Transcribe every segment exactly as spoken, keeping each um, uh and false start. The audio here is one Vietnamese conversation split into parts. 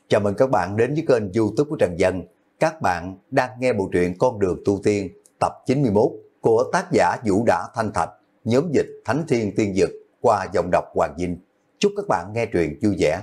Chào mừng các bạn đến với kênh YouTube của Trần Dân. Các bạn đang nghe bộ truyện Con đường tu tiên tập chín mươi mốt của tác giả Vũ Đã Thanh Thạch, nhóm dịch Thánh Thiên Tiên Dực qua giọng đọc Hoàng Vinh. Chúc các bạn nghe truyện vui vẻ.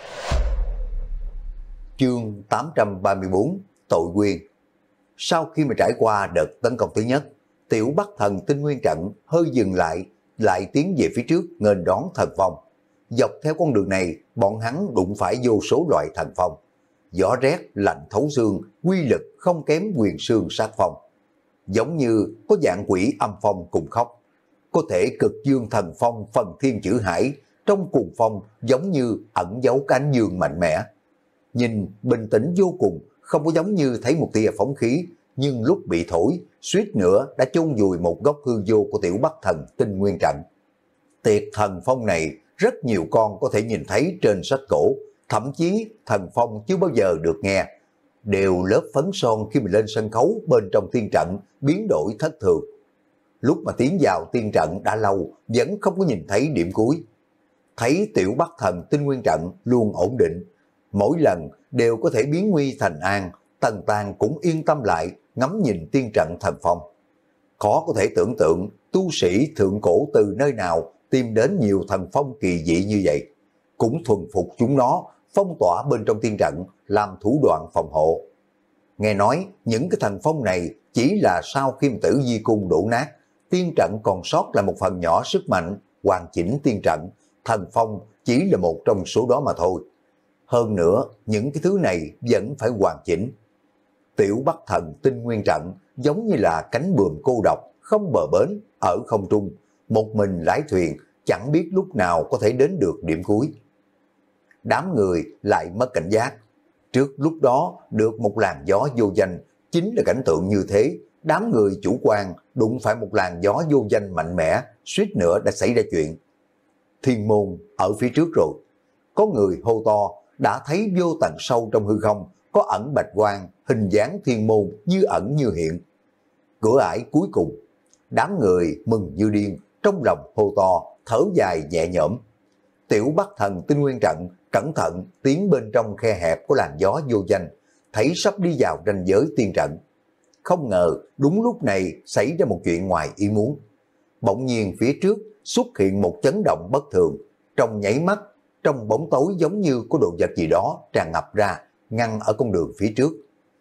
Chương tám trăm ba mươi tư Tội Quyên. Sau khi mà trải qua đợt tấn công thứ nhất, Tiểu Bắc Thần Tinh Nguyên Trận hơi dừng lại, lại tiến về phía trước nghênh đón thần phong. Dọc theo con đường này, bọn hắn đụng phải vô số loại thần phong. Gió rét, lạnh thấu xương, quy lực không kém quyền xương sát phong. Giống như có dạng quỷ âm phong cùng khóc. Có thể cực dương thần phong phần thiên chữ hải, trong cùng phong giống như ẩn giấu cánh dương mạnh mẽ. Nhìn bình tĩnh vô cùng, không có giống như thấy một tia phóng khí, nhưng lúc bị thổi, suýt nữa đã chôn vùi một góc hư vô của Tiểu Bắc Thần Tinh Nguyên Trận. Tiệt thần phong này rất nhiều con có thể nhìn thấy trên sách cổ, thậm chí thần phong chưa bao giờ được nghe. Đều lớp phấn son khi mình lên sân khấu bên trong tiên trận biến đổi thất thường. Lúc mà tiến vào tiên trận đã lâu vẫn không có nhìn thấy điểm cuối. Thấy Tiểu Bắc Thần Tinh Nguyên Trận luôn ổn định, mỗi lần đều có thể biến nguy thành an, Tần Tàng cũng yên tâm lại ngắm nhìn tiên trận thần phong. Khó có thể tưởng tượng tu sĩ thượng cổ từ nơi nào tìm đến nhiều thần phong kỳ dị như vậy, cũng thuần phục chúng nó, phong tỏa bên trong tiên trận, làm thủ đoạn phòng hộ. Nghe nói những cái thần phong này chỉ là sau khi Tử Di Cung đổ nát, tiên trận còn sót lại một phần nhỏ sức mạnh, hoàn chỉnh tiên trận, thần phong chỉ là một trong số đó mà thôi. Hơn nữa, những cái thứ này vẫn phải hoàn chỉnh. Tiểu Bắc Thần Tinh Nguyên Trận giống như là cánh buồm cô độc, không bờ bến, ở không trung, một mình lái thuyền, chẳng biết lúc nào có thể đến được điểm cuối. Đám người lại mất cảnh giác. Trước lúc đó được một làn gió vô danh, chính là cảnh tượng như thế. Đám người chủ quan đụng phải một làn gió vô danh mạnh mẽ, suýt nữa đã xảy ra chuyện. Thiên môn ở phía trước rồi. Có người hô to, đã thấy vô tận sâu trong hư không, có ẩn bạch quang, hình dáng thiên môn như ẩn như hiện. Cửa ải cuối cùng, đám người mừng như điên, trong lòng hô to, thở dài nhẹ nhõm. Tiểu Bắc Thần Tinh Nguyên Trận cẩn thận tiến bên trong khe hẹp của làn gió vô danh, thấy sắp đi vào ranh giới tiên trận. Không ngờ đúng lúc này xảy ra một chuyện ngoài ý muốn. Bỗng nhiên phía trước xuất hiện một chấn động bất thường, trong nháy mắt, trong bóng tối giống như có đồ vật gì đó tràn ngập ra, ngăn ở con đường phía trước.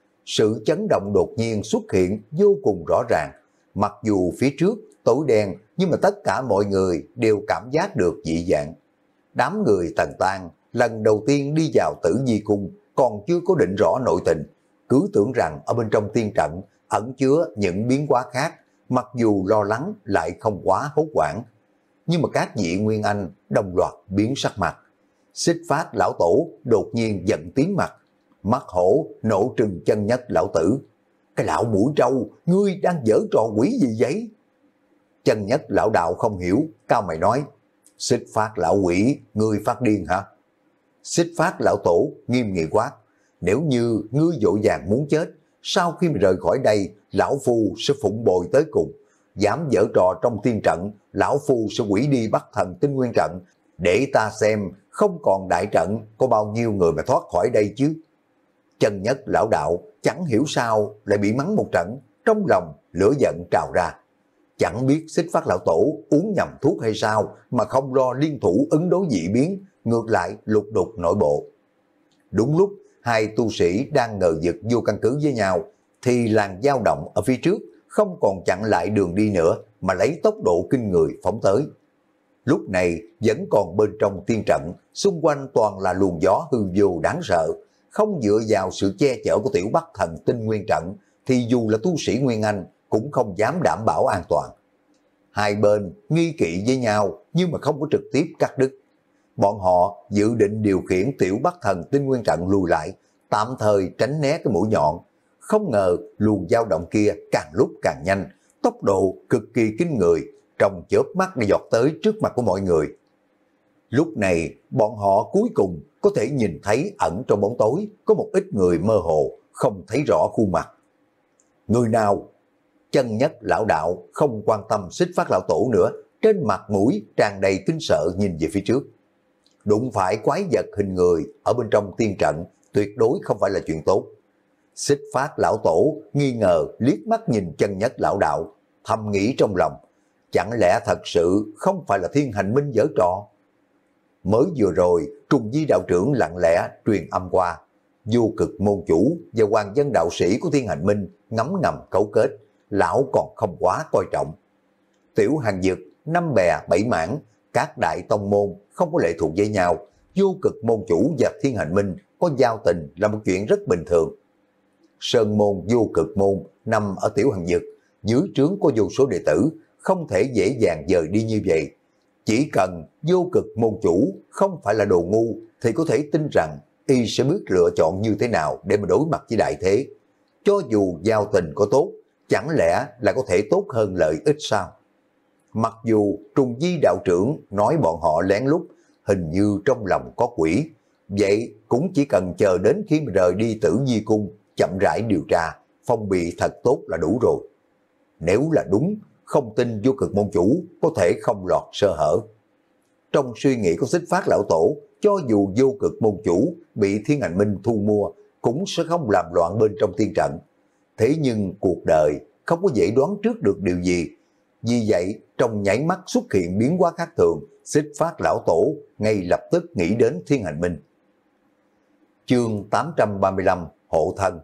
Sự chấn động đột nhiên xuất hiện vô cùng rõ ràng, mặc dù phía trước tối đen, nhưng mà tất cả mọi người đều cảm giác được dị dạng. Đám người Tần Tàng lần đầu tiên đi vào Tử Di Cung còn chưa có định rõ nội tình, cứ tưởng rằng ở bên trong tiên trận ẩn chứa những biến hóa khác, mặc dù lo lắng lại không quá hốt hoảng. Nhưng mà các vị Nguyên Anh đồng loạt biến sắc mặt. Xích Phát lão tổ đột nhiên giận tím mặt, mắt hổ nổ trừng Chân Nhất lão tử. Cái lão mũi trâu, ngươi đang giở trò quỷ gì vậy? Chân Nhất lão đạo không hiểu, cao mày nói, Xích Phát lão quỷ, ngươi phát điên hả? Xích Phát lão tổ nghiêm nghị quát, nếu như ngươi vội vàng muốn chết, sau khi mà rời khỏi đây, lão phu sẽ phụng bồi tới cùng. Dám giở trò trong tiên trận, lão phu sẽ hủy đi Bắc Thần Tinh Nguyên Trận, để ta xem không còn đại trận có bao nhiêu người mà thoát khỏi đây chứ. Chân Nhất lão đạo chẳng hiểu sao lại bị mắng một trận, trong lòng lửa giận trào ra. Chẳng biết Xích Phát lão tổ uống nhầm thuốc hay sao mà không lo liên thủ ứng đối dị biến, ngược lại lục đục nội bộ. Đúng lúc hai tu sĩ đang ngờ vực vô căn cứ với nhau, thì làn dao động ở phía trước không còn chặn lại đường đi nữa, mà lấy tốc độ kinh người phóng tới. Lúc này vẫn còn bên trong tiên trận, xung quanh toàn là luồng gió hư vô đáng sợ. Không dựa vào sự che chở của Tiểu Bắc Thần Tinh Nguyên Trận, thì dù là tu sĩ Nguyên Anh cũng không dám đảm bảo an toàn. Hai bên nghi kỵ với nhau nhưng mà không có trực tiếp cắt đứt. Bọn họ dự định điều khiển Tiểu Bắc Thần Tinh Nguyên Trận lùi lại, tạm thời tránh né cái mũi nhọn. Không ngờ luồng dao động kia càng lúc càng nhanh, tốc độ cực kỳ kinh người, trong chớp mắt đã giọt tới trước mặt của mọi người. Lúc này bọn họ cuối cùng có thể nhìn thấy ẩn trong bóng tối có một ít người mơ hồ, không thấy rõ khuôn mặt. Người nào? Chân Nhất lão đạo không quan tâm Xích Phát lão tổ nữa, trên mặt mũi tràn đầy kinh sợ nhìn về phía trước. Đụng phải quái vật hình người ở bên trong tiên trận, tuyệt đối không phải là chuyện tốt. Xích Phát lão tổ nghi ngờ liếc mắt nhìn Chân Nhất lão đạo, thầm nghĩ trong lòng, chẳng lẽ thật sự không phải là Thiên Hành Minh giở trò? Mới vừa rồi, Trùng Di đạo trưởng lặng lẽ truyền âm qua, Vô Cực môn chủ và hoàng dân đạo sĩ của Thiên Hành Minh ngấm ngầm cấu kết, lão còn không quá coi trọng. Tiểu hàng dực, năm bè bảy mảng, các đại tông môn không có lệ thuộc với nhau, Vô Cực môn chủ và Thiên Hành Minh có giao tình là một chuyện rất bình thường. Sơn môn Vô Cực môn nằm ở Tiểu Hàng Dực, dưới trướng có vô số đệ tử, không thể dễ dàng dời đi như vậy. Chỉ cần Vô Cực môn chủ không phải là đồ ngu thì có thể tin rằng y sẽ biết lựa chọn như thế nào để mà đối mặt với đại thế. Cho dù giao tình có tốt, chẳng lẽ là có thể tốt hơn lợi ích sao? Mặc dù Trùng Di đạo trưởng nói bọn họ lén lút, hình như trong lòng có quỷ, vậy cũng chỉ cần chờ đến khi mà rời đi Tử Di cung, chậm rãi điều tra, phong bị thật tốt là đủ rồi. Nếu là đúng, không tin Vô Cực môn chủ có thể không lọt sơ hở. Trong suy nghĩ của Xích Phát lão tổ, cho dù Vô Cực môn chủ bị Thiên Hành Minh thu mua, cũng sẽ không làm loạn bên trong tiên trận. Thế nhưng cuộc đời không có dễ đoán trước được điều gì. Vì vậy, trong nháy mắt xuất hiện biến hóa khác thường, Xích Phát lão tổ ngay lập tức nghĩ đến Thiên Hành Minh. Chương tám trăm ba mươi lăm Hộ thân.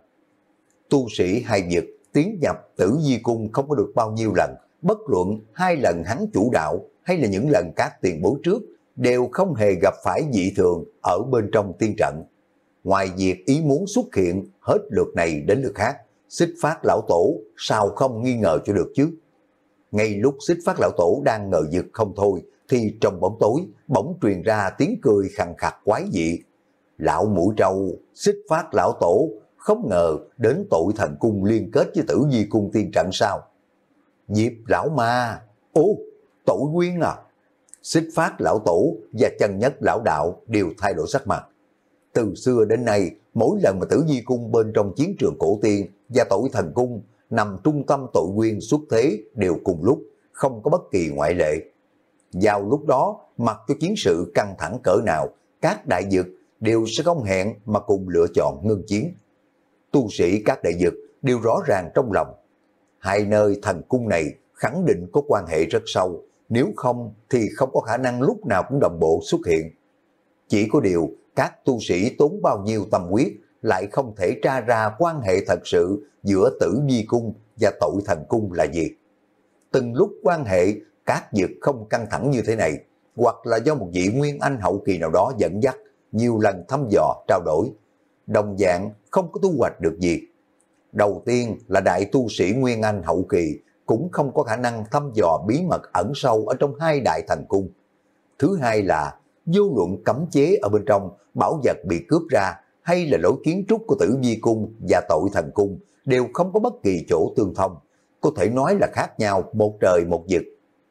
Tu sĩ hai vực tiến nhập Tử Di cung không có được bao nhiêu lần, bất luận hai lần hắn chủ đạo hay là những lần các tiền bối trước đều không hề gặp phải dị thường ở bên trong tiên trận. Ngoài việc ý muốn xuất hiện hết lượt này đến lượt khác, Xích Phát lão tổ sao không nghi ngờ cho được chứ? Ngay lúc Xích Phát lão tổ đang ngờ vực không thôi, thì trong bóng tối bỗng truyền ra tiếng cười khàn khặt quái dị. Lão mũi trâu, Xích Phát lão tổ không ngờ đến tội thần cung liên kết với Tử Di cung tiên trận sao? Diệp lão ma, ô, tội nguyên à? Xích Phát lão tổ và Chân Nhất lão đạo đều thay đổi sắc mặt. Từ xưa đến nay, mỗi lần mà Tử Di cung bên trong chiến trường cổ tiên và tội thần cung nằm trung tâm tội nguyên xuất thế đều cùng lúc, không có bất kỳ ngoại lệ. Vào lúc đó, mặc cho chiến sự căng thẳng cỡ nào, các đại dực đều sẽ không hẹn mà cùng lựa chọn ngưng chiến. Tu sĩ các đại dực đều rõ ràng trong lòng, hai nơi thần cung này khẳng định có quan hệ rất sâu, nếu không thì không có khả năng lúc nào cũng đồng bộ xuất hiện. Chỉ có điều, các tu sĩ tốn bao nhiêu tâm huyết lại không thể tra ra quan hệ thật sự giữa Tử Di cung và tội thần cung là gì. Từng lúc quan hệ các dực không căng thẳng như thế này, hoặc là do một vị Nguyên Anh hậu kỳ nào đó dẫn dắt, nhiều lần thăm dò trao đổi, đồng dạng không có thu hoạch được gì. Đầu tiên là đại tu sĩ Nguyên Anh hậu kỳ cũng không có khả năng thăm dò bí mật ẩn sâu ở trong hai đại thần cung. Thứ hai là vô luận cấm chế ở bên trong, bảo vật bị cướp ra hay là lối kiến trúc của Tử Di cung và tội thần cung đều không có bất kỳ chỗ tương thông, có thể nói là khác nhau một trời một vực.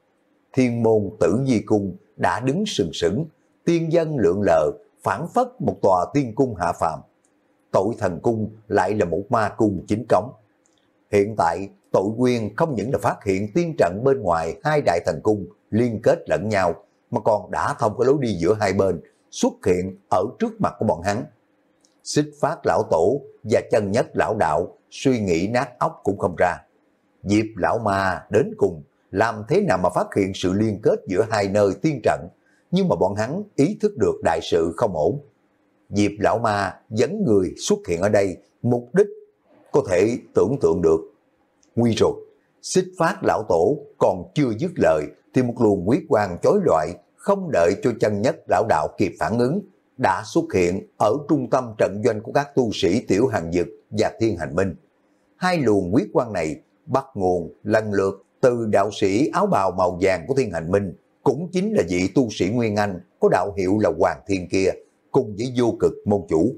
Thiên môn Tử Di cung đã đứng sừng sững, tiên dân lượn lờ, phảng phất một tòa tiên cung hạ phàm. Tội thần cung lại là một ma cung chính cống. Hiện tại, tội nguyên không những là phát hiện tiên trận bên ngoài hai đại thần cung liên kết lẫn nhau, mà còn đã thông cái lối đi giữa hai bên, xuất hiện ở trước mặt của bọn hắn. Xích Phát lão tổ và Chân Nhất lão đạo suy nghĩ nát óc cũng không ra. Diệp lão ma đến cùng làm thế nào mà phát hiện sự liên kết giữa hai nơi tiên trận, nhưng mà bọn hắn ý thức được đại sự không ổn. Diệp lão ma dẫn người xuất hiện ở đây, mục đích có thể tưởng tượng được. Nguy rồi, Xích Phát lão tổ còn chưa dứt lời thì một luồng huyết quang chói lọi không đợi cho Chân Nhất lão đạo kịp phản ứng đã xuất hiện ở trung tâm trận doanh của các tu sĩ Tiểu Hàng Dực và Thiên Hành Minh. Hai luồng huyết quang này bắt nguồn lần lượt từ đạo sĩ áo bào màu vàng của Thiên Hành Minh, cũng chính là vị tu sĩ Nguyên Anh có đạo hiệu là Hoàng Thiên kia, cùng với Vô Cực môn chủ.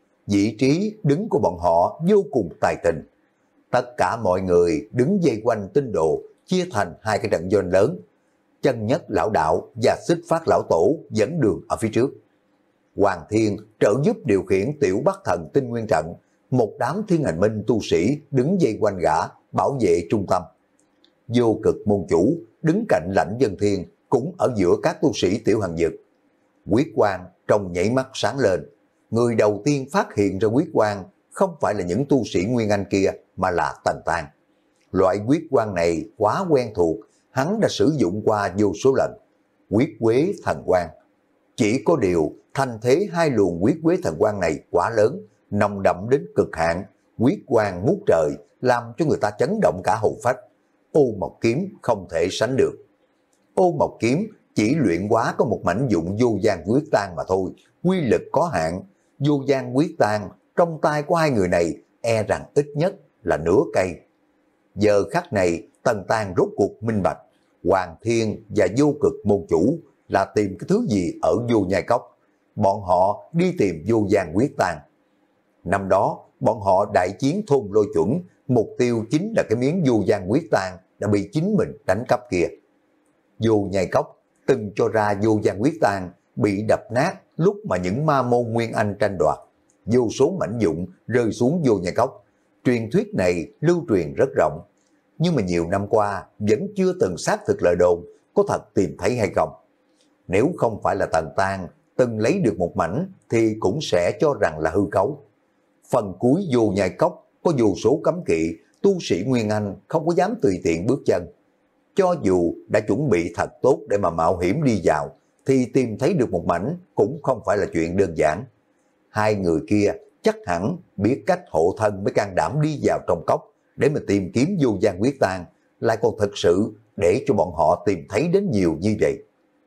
Vị trí đứng của bọn họ vô cùng tài tình. Tất cả mọi người đứng dây quanh tinh đồ, chia thành hai cái trận doanh lớn. Chân Nhất lão đạo và Xích Phát lão tổ dẫn đường ở phía trước. Hoàng Thiên trợ giúp điều khiển Tiểu Bắc Thần tinh nguyên trận, một đám Thiên Hành Minh tu sĩ đứng dây quanh gã, bảo vệ trung tâm. Vô Cực môn chủ đứng cạnh Lãnh Dân Thiên, cũng ở giữa các tu sĩ Tiểu Hàng Dực. Huyết quang trong nhảy mắt sáng lên, người đầu tiên phát hiện ra huyết quang không phải là những tu sĩ Nguyên Anh kia mà là Tần Tang. Loại huyết quang này quá quen thuộc, hắn đã sử dụng qua vô số lần. Huyết quế thần quang. Chỉ có điều thành thế hai luồng huyết quế thần quang này quá lớn, nồng đậm đến cực hạn, huyết quang ngút trời, làm cho người ta chấn động cả hồn phách. Ô Mộc Kiếm không thể sánh được. Ô Mộc Kiếm chỉ luyện hóa có một mảnh dụng vô gian quyết tang mà thôi, quy lực có hạn. Vô gian quyết tang trong tay của hai người này e rằng ít nhất là nửa cây. Giờ khắc này Tần Tang rốt cuộc minh bạch, Hoàng Thiên và Vô Cực môn chủ là tìm cái thứ gì ở Vô Nhai Cốc. Bọn họ đi tìm vô gian quyết tang. Năm đó bọn họ đại chiến thôn lôi chuẩn, mục tiêu chính là cái miếng vô gian quyết tang đã bị chính mình đánh cắp kia. Vô Nhai Cốc từng cho ra vô gian quyết tang bị đập nát lúc mà những ma môn Nguyên Anh tranh đoạt. Vô số mảnh dụng rơi xuống Vô Nhai Cốc. Truyền thuyết này lưu truyền rất rộng, nhưng mà nhiều năm qua vẫn chưa từng xác thực lời đồn có thật tìm thấy hay không. Nếu không phải là Tần Tang từng lấy được một mảnh thì cũng sẽ cho rằng là hư cấu. Phần cuối Vô Nhai Cốc có vô số cấm kỵ, tu sĩ Nguyên Anh không có dám tùy tiện bước chân. Cho dù đã chuẩn bị thật tốt để mà mạo hiểm đi vào, thì tìm thấy được một mảnh cũng không phải là chuyện đơn giản. Hai người kia chắc hẳn biết cách hộ thân mới can đảm đi vào trong cốc để mà tìm kiếm vô gian quyết tang, lại còn thực sự để cho bọn họ tìm thấy đến nhiều như vậy.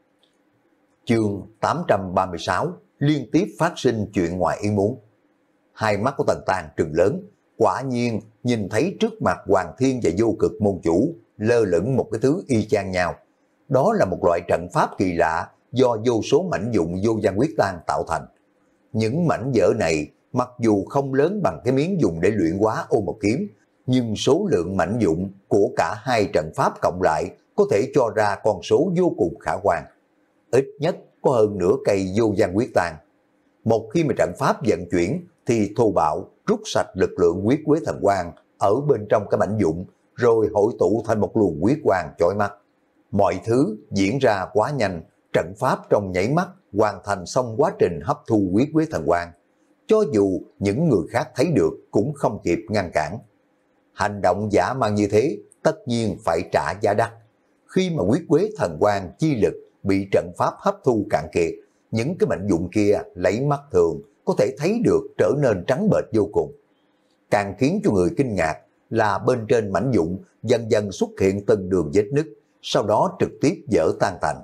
Chương tám trăm ba mươi sáu liên tiếp phát sinh chuyện ngoài ý muốn. Hai mắt của Tần Tang trừng lớn, quả nhiên nhìn thấy trước mặt Hoàng Thiên và Vô Cực môn chủ lơ lửng một cái thứ y chang nhau. Đó là một loại trận pháp kỳ lạ do vô số mảnh dụng vô gian quyết tang tạo thành. Những mảnh vỡ này mặc dù không lớn bằng cái miếng dùng để luyện hóa Ô Mộc Kiếm, nhưng số lượng mảnh dụng của cả hai trận pháp cộng lại có thể cho ra con số vô cùng khả quan. Ít nhất có hơn nửa cây vô gian quyết tang. Một khi mà trận pháp vận chuyển thì thô bạo rút sạch lực lượng huyết quế thần quang ở bên trong cái mảnh dụng, rồi hội tụ thành một luồng huyết quang chói mắt. Mọi thứ diễn ra quá nhanh, trận pháp trong nhảy mắt hoàn thành xong quá trình hấp thu huyết quế thần quang. Cho dù những người khác thấy được cũng không kịp ngăn cản. Hành động dã man như thế tất nhiên phải trả giá đắt. Khi mà huyết quế thần quang chi lực bị trận pháp hấp thu cạn kiệt, những cái mảnh dụng kia lấy mắt thường có thể thấy được trở nên trắng bệch vô cùng. Càng khiến cho người kinh ngạc là bên trên mảnh dụng dần dần xuất hiện từng đường vết nứt, sau đó trực tiếp vỡ tan tành.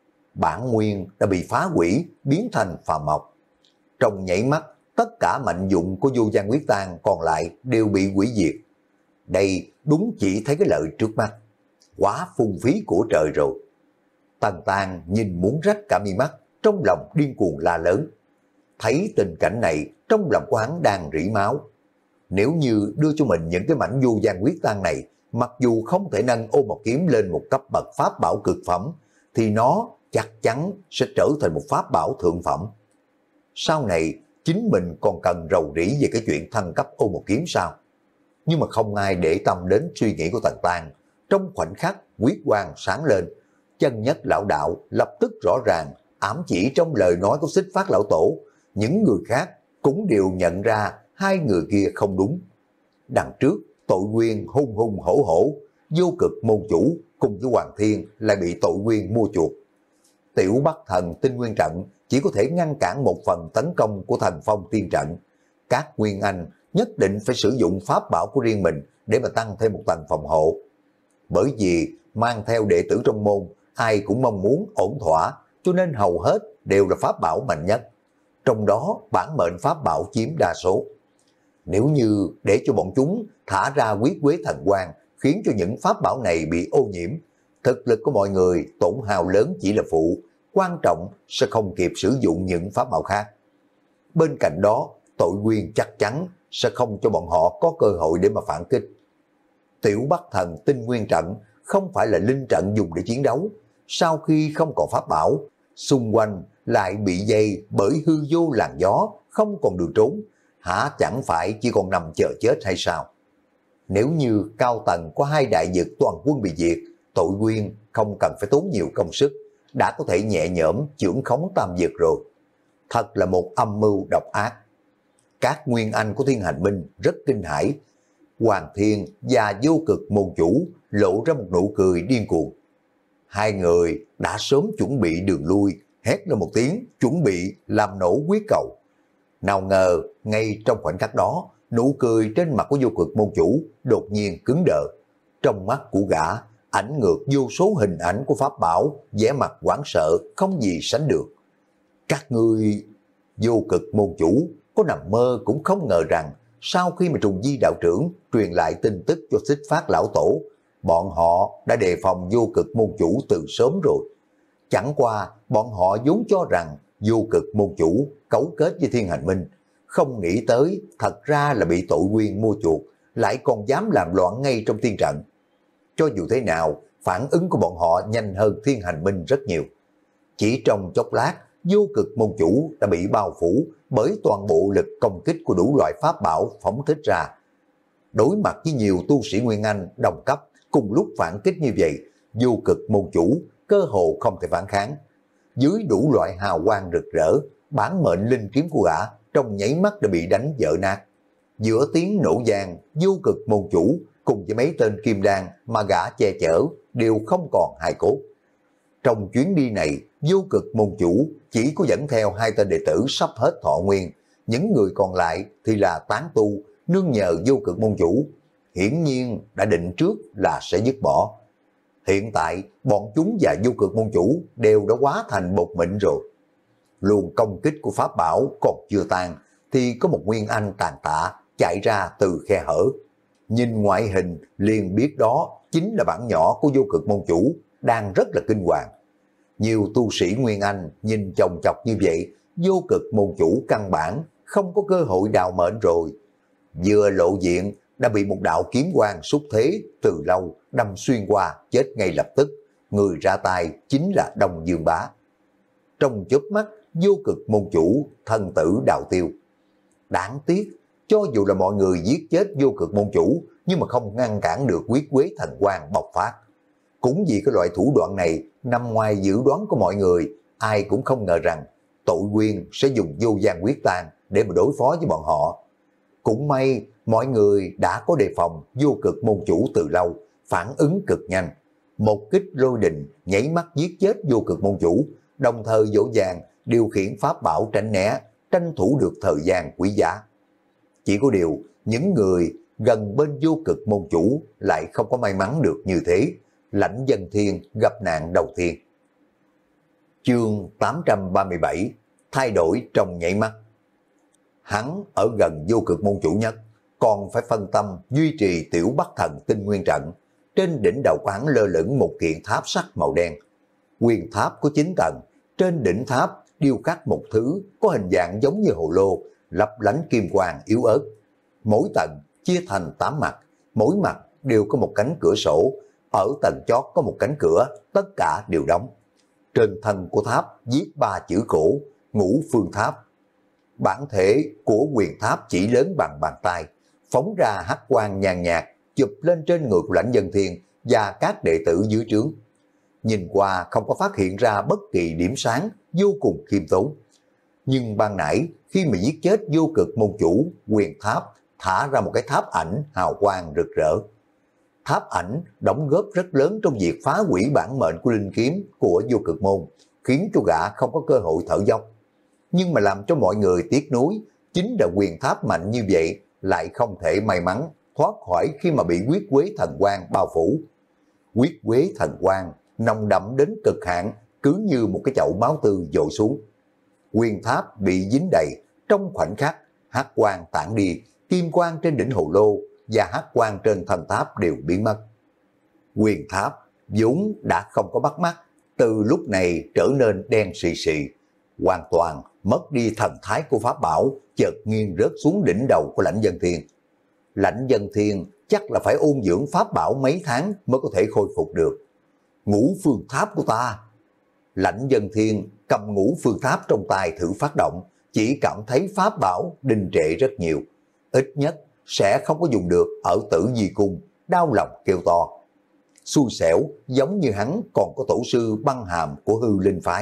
Bản nguyên đã bị phá hủy, biến thành phàm mộc. Trong nhảy mắt, tất cả mảnh dụng của vô gian quyết tang còn lại đều bị hủy diệt. Đây đúng chỉ thấy cái lợi trước mắt. Quá phung phí của trời rồi. Tần Tang nhìn muốn rách cả mi mắt, trong lòng điên cuồng la lớn. Thấy tình cảnh này, trong lòng của hắn đang rỉ máu. Nếu như đưa cho mình những cái mảnh vô gian quyết tang này, mặc dù không thể nâng Ô Mộc Kiếm lên một cấp bậc pháp bảo cực phẩm, thì nó chắc chắn sẽ trở thành một pháp bảo thượng phẩm. Sau này, chính mình còn cần rầu rĩ về cái chuyện thăng cấp Ô Mộc Kiếm sao? Nhưng mà không ai để tâm đến suy nghĩ của Tần Tang. Trong khoảnh khắc, huyết quang sáng lên, chân nhất lão đạo lập tức rõ ràng, ám chỉ trong lời nói của Xích Phát lão tổ. Những người khác cũng đều nhận ra hai người kia không đúng. Đằng trước, Tội Nguyên hung hung hổ hổ, Vô Cực môn chủ cùng với Hoàng Thiên lại bị Tội Nguyên mua chuộc. Tiểu Bắc Thần Tinh Nguyên Trận chỉ có thể ngăn cản một phần tấn công của Thần Phong Tiên Trận. Các Nguyên Anh nhất định phải sử dụng pháp bảo của riêng mình để mà tăng thêm một tầng phòng hộ. Bởi vì mang theo đệ tử trong môn, ai cũng mong muốn ổn thỏa, cho nên hầu hết đều là pháp bảo mạnh nhất. Trong đó bản mệnh pháp bảo chiếm đa số. Nếu như để cho bọn chúng thả ra huyết quế thần quang, khiến cho những pháp bảo này bị ô nhiễm, thực lực của mọi người tổn hao lớn chỉ là phụ, quan trọng sẽ không kịp sử dụng những pháp bảo khác. Bên cạnh đó, Tội Nguyên chắc chắn sẽ không cho bọn họ có cơ hội để mà phản kích. Tiểu Bắc Thần Tinh Nguyên Trận không phải là linh trận dùng để chiến đấu. Sau khi không còn pháp bảo, xung quanh lại bị dây bởi hư vô làn gió, không còn đường trốn. Hả chẳng phải chỉ còn nằm chờ chết hay sao? Nếu như cao tầng có hai đại dực toàn quân bị diệt, Tội Nguyên không cần phải tốn nhiều công sức, đã có thể nhẹ nhõm chưởng khống tam dực rồi. thật là một âm mưu độc ác. Các nguyên anh của Thiên Hành Minh rất kinh hãi. Hoàng Thiên và Vô Cực môn chủ lộ ra một nụ cười điên cuồng. Hai người đã sớm chuẩn bị đường lui, hét lên một tiếng chuẩn bị làm nổ quyết cầu. Nào ngờ ngay trong khoảnh khắc đó, nụ cười trên mặt của Vô Cực môn chủ đột nhiên cứng đờ. Trong mắt của gã ảnh ngược vô số hình ảnh của pháp bảo, vẻ mặt hoảng sợ không gì sánh được. Các ngươi... Vô Cực môn chủ có nằm mơ cũng không ngờ rằng sau khi mà Trùng Di đạo trưởng truyền lại tin tức cho Xích Phát lão tổ, bọn họ đã đề phòng Vô Cực môn chủ từ sớm rồi. Chẳng qua bọn họ vốn cho rằng Vô Cực môn chủ cấu kết với Thiên Hành Minh, không nghĩ tới thật ra là bị tội nguyên mua chuộc, lại còn dám làm loạn ngay trong tiên trận. Cho dù thế nào, phản ứng của bọn họ nhanh hơn Thiên Hành Minh rất nhiều. Chỉ trong chốc lát, Vô Cực môn chủ đã bị bao phủ bởi toàn bộ lực công kích của đủ loại pháp bảo phóng thích ra. Đối mặt với nhiều tu sĩ Nguyên Anh đồng cấp cùng lúc phản kích như vậy, Vô Cực môn chủ cơ hồ không thể phản kháng. Dưới đủ loại hào quang rực rỡ, bản mệnh linh kiếm của gã trong nháy mắt đã bị đánh vỡ nát. Giữa tiếng nổ vang, Vô Cực môn chủ cùng với mấy tên kim đan mà gã che chở đều không còn hài cốt. Trong chuyến đi này, Vô Cực môn chủ chỉ có dẫn theo hai tên đệ tử sắp hết thọ nguyên, những người còn lại thì là tán tu, nương nhờ Vô Cực môn chủ. Hiển nhiên đã định trước là sẽ dứt bỏ. Hiện tại, bọn chúng và Vô Cực môn chủ đều đã hóa thành bột mịn rồi. Luồng công kích của pháp bảo còn chưa tan, thì có một nguyên anh tàn tạ chạy ra từ khe hở. Nhìn ngoại hình liền biết đó chính là bản nhỏ của Vô Cực môn chủ, đang rất là kinh hoàng. Nhiều tu sĩ Nguyên Anh nhìn chồng chọc như vậy, Vô Cực môn chủ căn bản không có cơ hội đào mệnh rồi. Vừa lộ diện đã bị một đạo kiếm quang xúc thế từ lâu đâm xuyên qua, chết ngay lập tức. Người ra tay chính là Đông Dương Bá. Trong chớp mắt, Vô Cực môn chủ thân tử đạo tiêu. Đáng tiếc, cho dù là mọi người giết chết Vô Cực môn chủ, nhưng mà không ngăn cản được huyết quế thần quang bộc phát. Cũng vì cái loại thủ đoạn này nằm ngoài dự đoán của mọi người, ai cũng không ngờ rằng tội nguyên sẽ dùng vô gian quyết tàn để mà đối phó với bọn họ. Cũng may mọi người đã có đề phòng Vô Cực môn chủ từ lâu, phản ứng cực nhanh. Một kích lôi đình nhảy mắt giết chết Vô Cực môn chủ, đồng thời dỗ dàng điều khiển pháp bảo tránh né, tranh thủ được thời gian quý giá. Chỉ có điều, những người gần bên Vô Cực môn chủ lại không có may mắn được như thế. Lãnh Dân Thiên gặp nạn đầu tiên. Chương tám trăm ba mươi bảy, thay đổi trong nhảy mắt. Hắn ở gần Vô Cực môn chủ nhất, còn phải phân tâm duy trì Tiểu Bắc Thần Tinh Nguyên trận. Trên đỉnh đầu của hắn lơ lửng một kiện tháp sắt màu đen. Nguyên tháp có chín tầng, trên đỉnh tháp điêu khắc một thứ có hình dạng giống như hồ lô, lấp lánh kim quang yếu ớt. Mỗi tầng chia thành tám mặt, mỗi mặt đều có một cánh cửa sổ. Ở tầng chót có một cánh cửa, tất cả đều đóng. Trên thân của tháp viết ba chữ cổ, Ngũ Phương Tháp. Bản thể của quyền tháp chỉ lớn bằng bàn tay, phóng ra hắc quang nhàn nhạt, chụp lên trên người của Lãnh Dân Thiên và các đệ tử dưới trướng. Nhìn qua không có phát hiện ra bất kỳ điểm sáng, vô cùng khiêm tốn. Nhưng ban nãy khi mà giết chết Vô Cực môn chủ, quyền tháp thả ra một cái tháp ảnh hào quang rực rỡ. Tháp ảnh đóng góp rất lớn trong việc phá hủy bản mệnh của linh kiếm của Vô Cực môn, khiến cho gã không có cơ hội thở dốc. Nhưng mà làm cho mọi người tiếc nuối, chính là quyền tháp mạnh như vậy lại không thể may mắn thoát khỏi khi mà bị huyết quế thần quang bao phủ. Huyết quế thần quang nồng đậm đến cực hạn, cứ như một cái chậu máu tươi dội xuống. Quyền tháp bị dính đầy, trong khoảnh khắc hắc quang tản đi, kim quang trên đỉnh hồ lô và hắc quang trên thần tháp đều biến mất. Quyền tháp vốn đã không có bắt mắt, từ lúc này trở nên đen xì xì, hoàn toàn mất đi thần thái của pháp bảo, chợt nghiêng rớt xuống đỉnh đầu của Lãnh Dân Thiên. Lãnh Dân Thiên chắc là phải ôn dưỡng pháp bảo mấy tháng mới có thể khôi phục được. Ngũ Phương Tháp của ta. Lãnh Dân Thiên cầm Ngũ Phương Tháp trong tay thử phát động, chỉ cảm thấy pháp bảo đình trệ rất nhiều, ít nhất sẽ không có dùng được ở Tử Di Cung, đau lòng kêu to. Xui xẻo, giống như hắn còn có tổ sư Băng Hàm của Hư Linh Phái,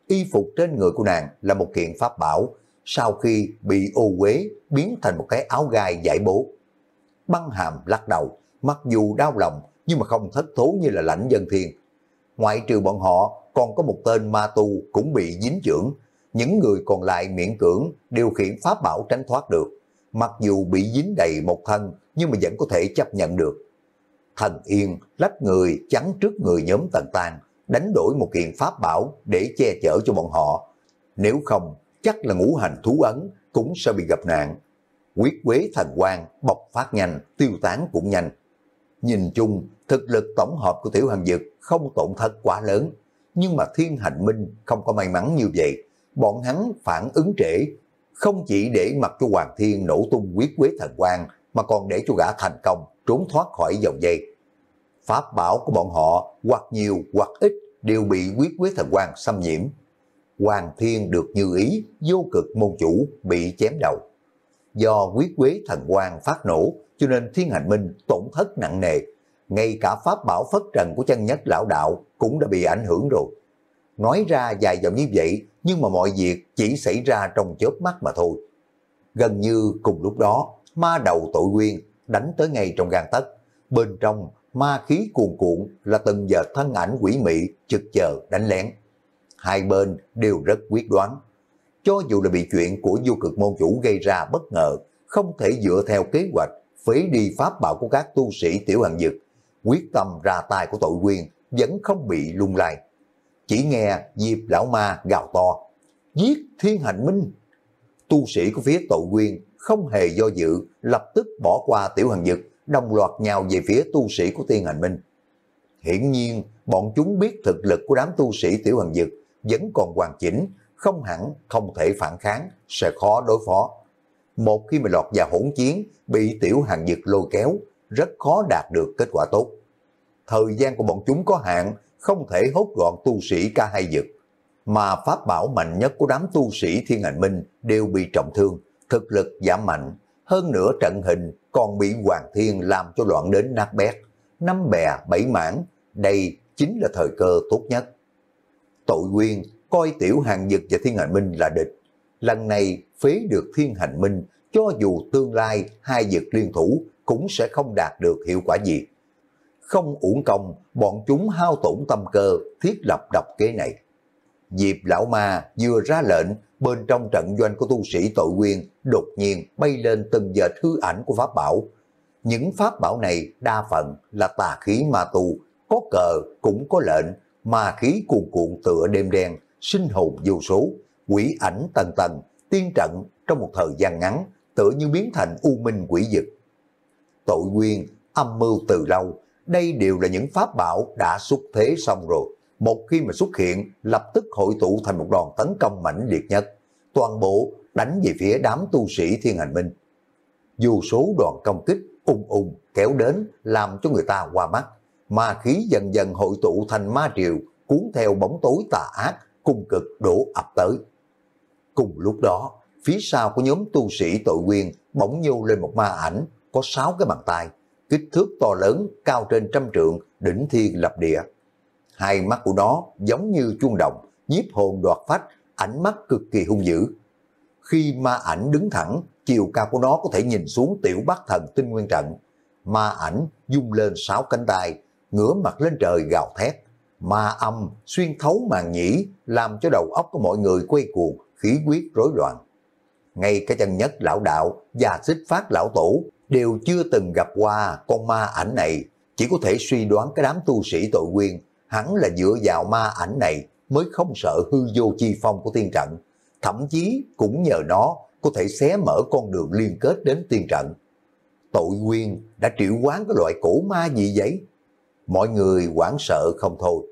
Y phục trên người của nàng là một kiện pháp bảo, sau khi bị ô uế biến thành một cái áo gai giải bố. Băng Hàm lắc đầu, mặc dù đau lòng nhưng mà không thất thố như là Lãnh Dân Thiên. Ngoại trừ bọn họ, còn có một tên ma tu cũng bị dính chưởng, những người còn lại miễn cưỡng điều khiển pháp bảo tránh thoát được. Mặc dù bị dính đầy một thân nhưng mà vẫn có thể chấp nhận được. Thần Yên lách người chắn trước người nhóm Tần Tang, đánh đổi một kiện pháp bảo để che chở cho bọn họ. Nếu không, chắc là ngũ hành thú ấn cũng sẽ bị gặp nạn. Quyết quế thần quang bộc phát nhanh, tiêu tán cũng nhanh. Nhìn chung, thực lực tổng hợp của Tiểu Hằng Dực không tổn thất quá lớn. Nhưng mà Thiên Hành Minh không có may mắn như vậy. Bọn hắn phản ứng trễ, không chỉ để mặc cho Hoàng Thiên nổ tung quyết quế thần quang, mà còn để cho gã thành công trốn thoát khỏi dòng dây. Pháp bảo của bọn họ hoặc nhiều hoặc ít đều bị quyết quế thần quang xâm nhiễm. Hoàng Thiên được như ý, vô cực môn chủ bị chém đầu. Do quyết quế thần quang phát nổ cho nên Thiên Hành Minh tổn thất nặng nề. Ngay cả pháp bảo phất trần của chân nhất lão đạo cũng đã bị ảnh hưởng rồi. Nói ra dài dòng như vậy nhưng mà mọi việc chỉ xảy ra trong chớp mắt mà thôi. Gần như cùng lúc đó, ma đầu tội nguyên đánh tới ngay trong gang tấc. Bên trong ma khí cuồn cuộn là từng giờ thân ảnh quỷ mị trực chờ đánh lén. Hai bên đều rất quyết đoán. Cho dù là bị chuyện của vô cực môn chủ gây ra bất ngờ, không thể dựa theo kế hoạch phế đi pháp bảo của các tu sĩ Tiểu Hằng Dực, quyết tâm ra tay của tội nguyên vẫn không bị lung lay. Chỉ nghe Diệp lão ma gào to, giết Thiên Hành Minh. Tu sĩ của phía tội nguyên không hề do dự, lập tức bỏ qua Tiểu Hằng Dực, đồng loạt nhào về phía tu sĩ của Thiên Hành Minh. Hiển nhiên, bọn chúng biết thực lực của đám tu sĩ Tiểu Hằng Dực vẫn còn hoàn chỉnh, không hẳn không thể phản kháng, sẽ khó đối phó. Một khi mà lọt vào hỗn chiến, bị Tiểu Hằng Dực lôi kéo, rất khó đạt được kết quả tốt. Thời gian của bọn chúng có hạn, không thể hốt gọn tu sĩ cả hai dực. Mà pháp bảo mạnh nhất của đám tu sĩ Thiên Hành Minh đều bị trọng thương, thực lực giảm mạnh. Hơn nữa trận hình còn bị Hoàng Thiên làm cho loạn đến nát bét. Năm bè bảy mảng, đây chính là thời cơ tốt nhất. Tội nguyên coi Tiểu Hằng Dực và Thiên Hành Minh là địch. Lần này phế được Thiên Hành Minh, cho dù tương lai hai dực liên thủ cũng sẽ không đạt được hiệu quả gì. Không uổng công, bọn chúng hao tổn tâm cơ thiết lập độc kế này. Diệp lão ma vừa ra lệnh, bên trong trận doanh của tu sĩ tội nguyên đột nhiên bay lên từng dệt hư ảnh của pháp bảo. Những pháp bảo này đa phần là tà khí ma tu, có cờ cũng có lệnh, ma khí cuồn cuộn tựa đêm đen, sinh hồn vô số, quỷ ảnh tầng tầng, tiên trận trong một thời gian ngắn tựa như biến thành u minh quỷ dực. Tội nguyên âm mưu từ lâu, đây đều là những pháp bảo đã xuất thế xong rồi. Một khi mà xuất hiện, lập tức hội tụ thành một đòn tấn công mãnh liệt nhất. Toàn bộ đánh về phía đám tu sĩ Thiên Hành Minh. Dù số đòn công kích ung ung kéo đến làm cho người ta hoa mắt. Ma khí dần dần hội tụ thành ma triều, cuốn theo bóng tối tà ác, cung cực đổ ập tới. Cùng lúc đó, phía sau của nhóm tu sĩ tội nguyên bỗng nhô lên một ma ảnh, có sáu cái bàn tay, kích thước to lớn, cao trên trăm trượng, đỉnh thiên lập địa. Hai mắt của nó giống như chuông đồng, nhiếp hồn đoạt phách, ánh mắt cực kỳ hung dữ. Khi ma ảnh đứng thẳng, chiều cao của nó có thể nhìn xuống Tiểu Bắc Thần Tinh Nguyên Trận. Ma ảnh dung lên sáu cánh tay, ngửa mặt lên trời gào thét. Ma âm xuyên thấu màng nhĩ, làm cho đầu óc của mọi người quay cuồng, khí huyết rối loạn. Ngay cả chân nhất lão đạo và xích phát lão tổ đều chưa từng gặp qua con ma ảnh này, chỉ có thể suy đoán cái đám tu sĩ tội nguyên hẳn là dựa vào ma ảnh này mới không sợ hư vô chi phong của tiên trận, thậm chí cũng nhờ nó có thể xé mở con đường liên kết đến tiên trận. Tội nguyên đã triệu hoán cái loại cổ ma gì vậy? Mọi người hoảng sợ không thôi.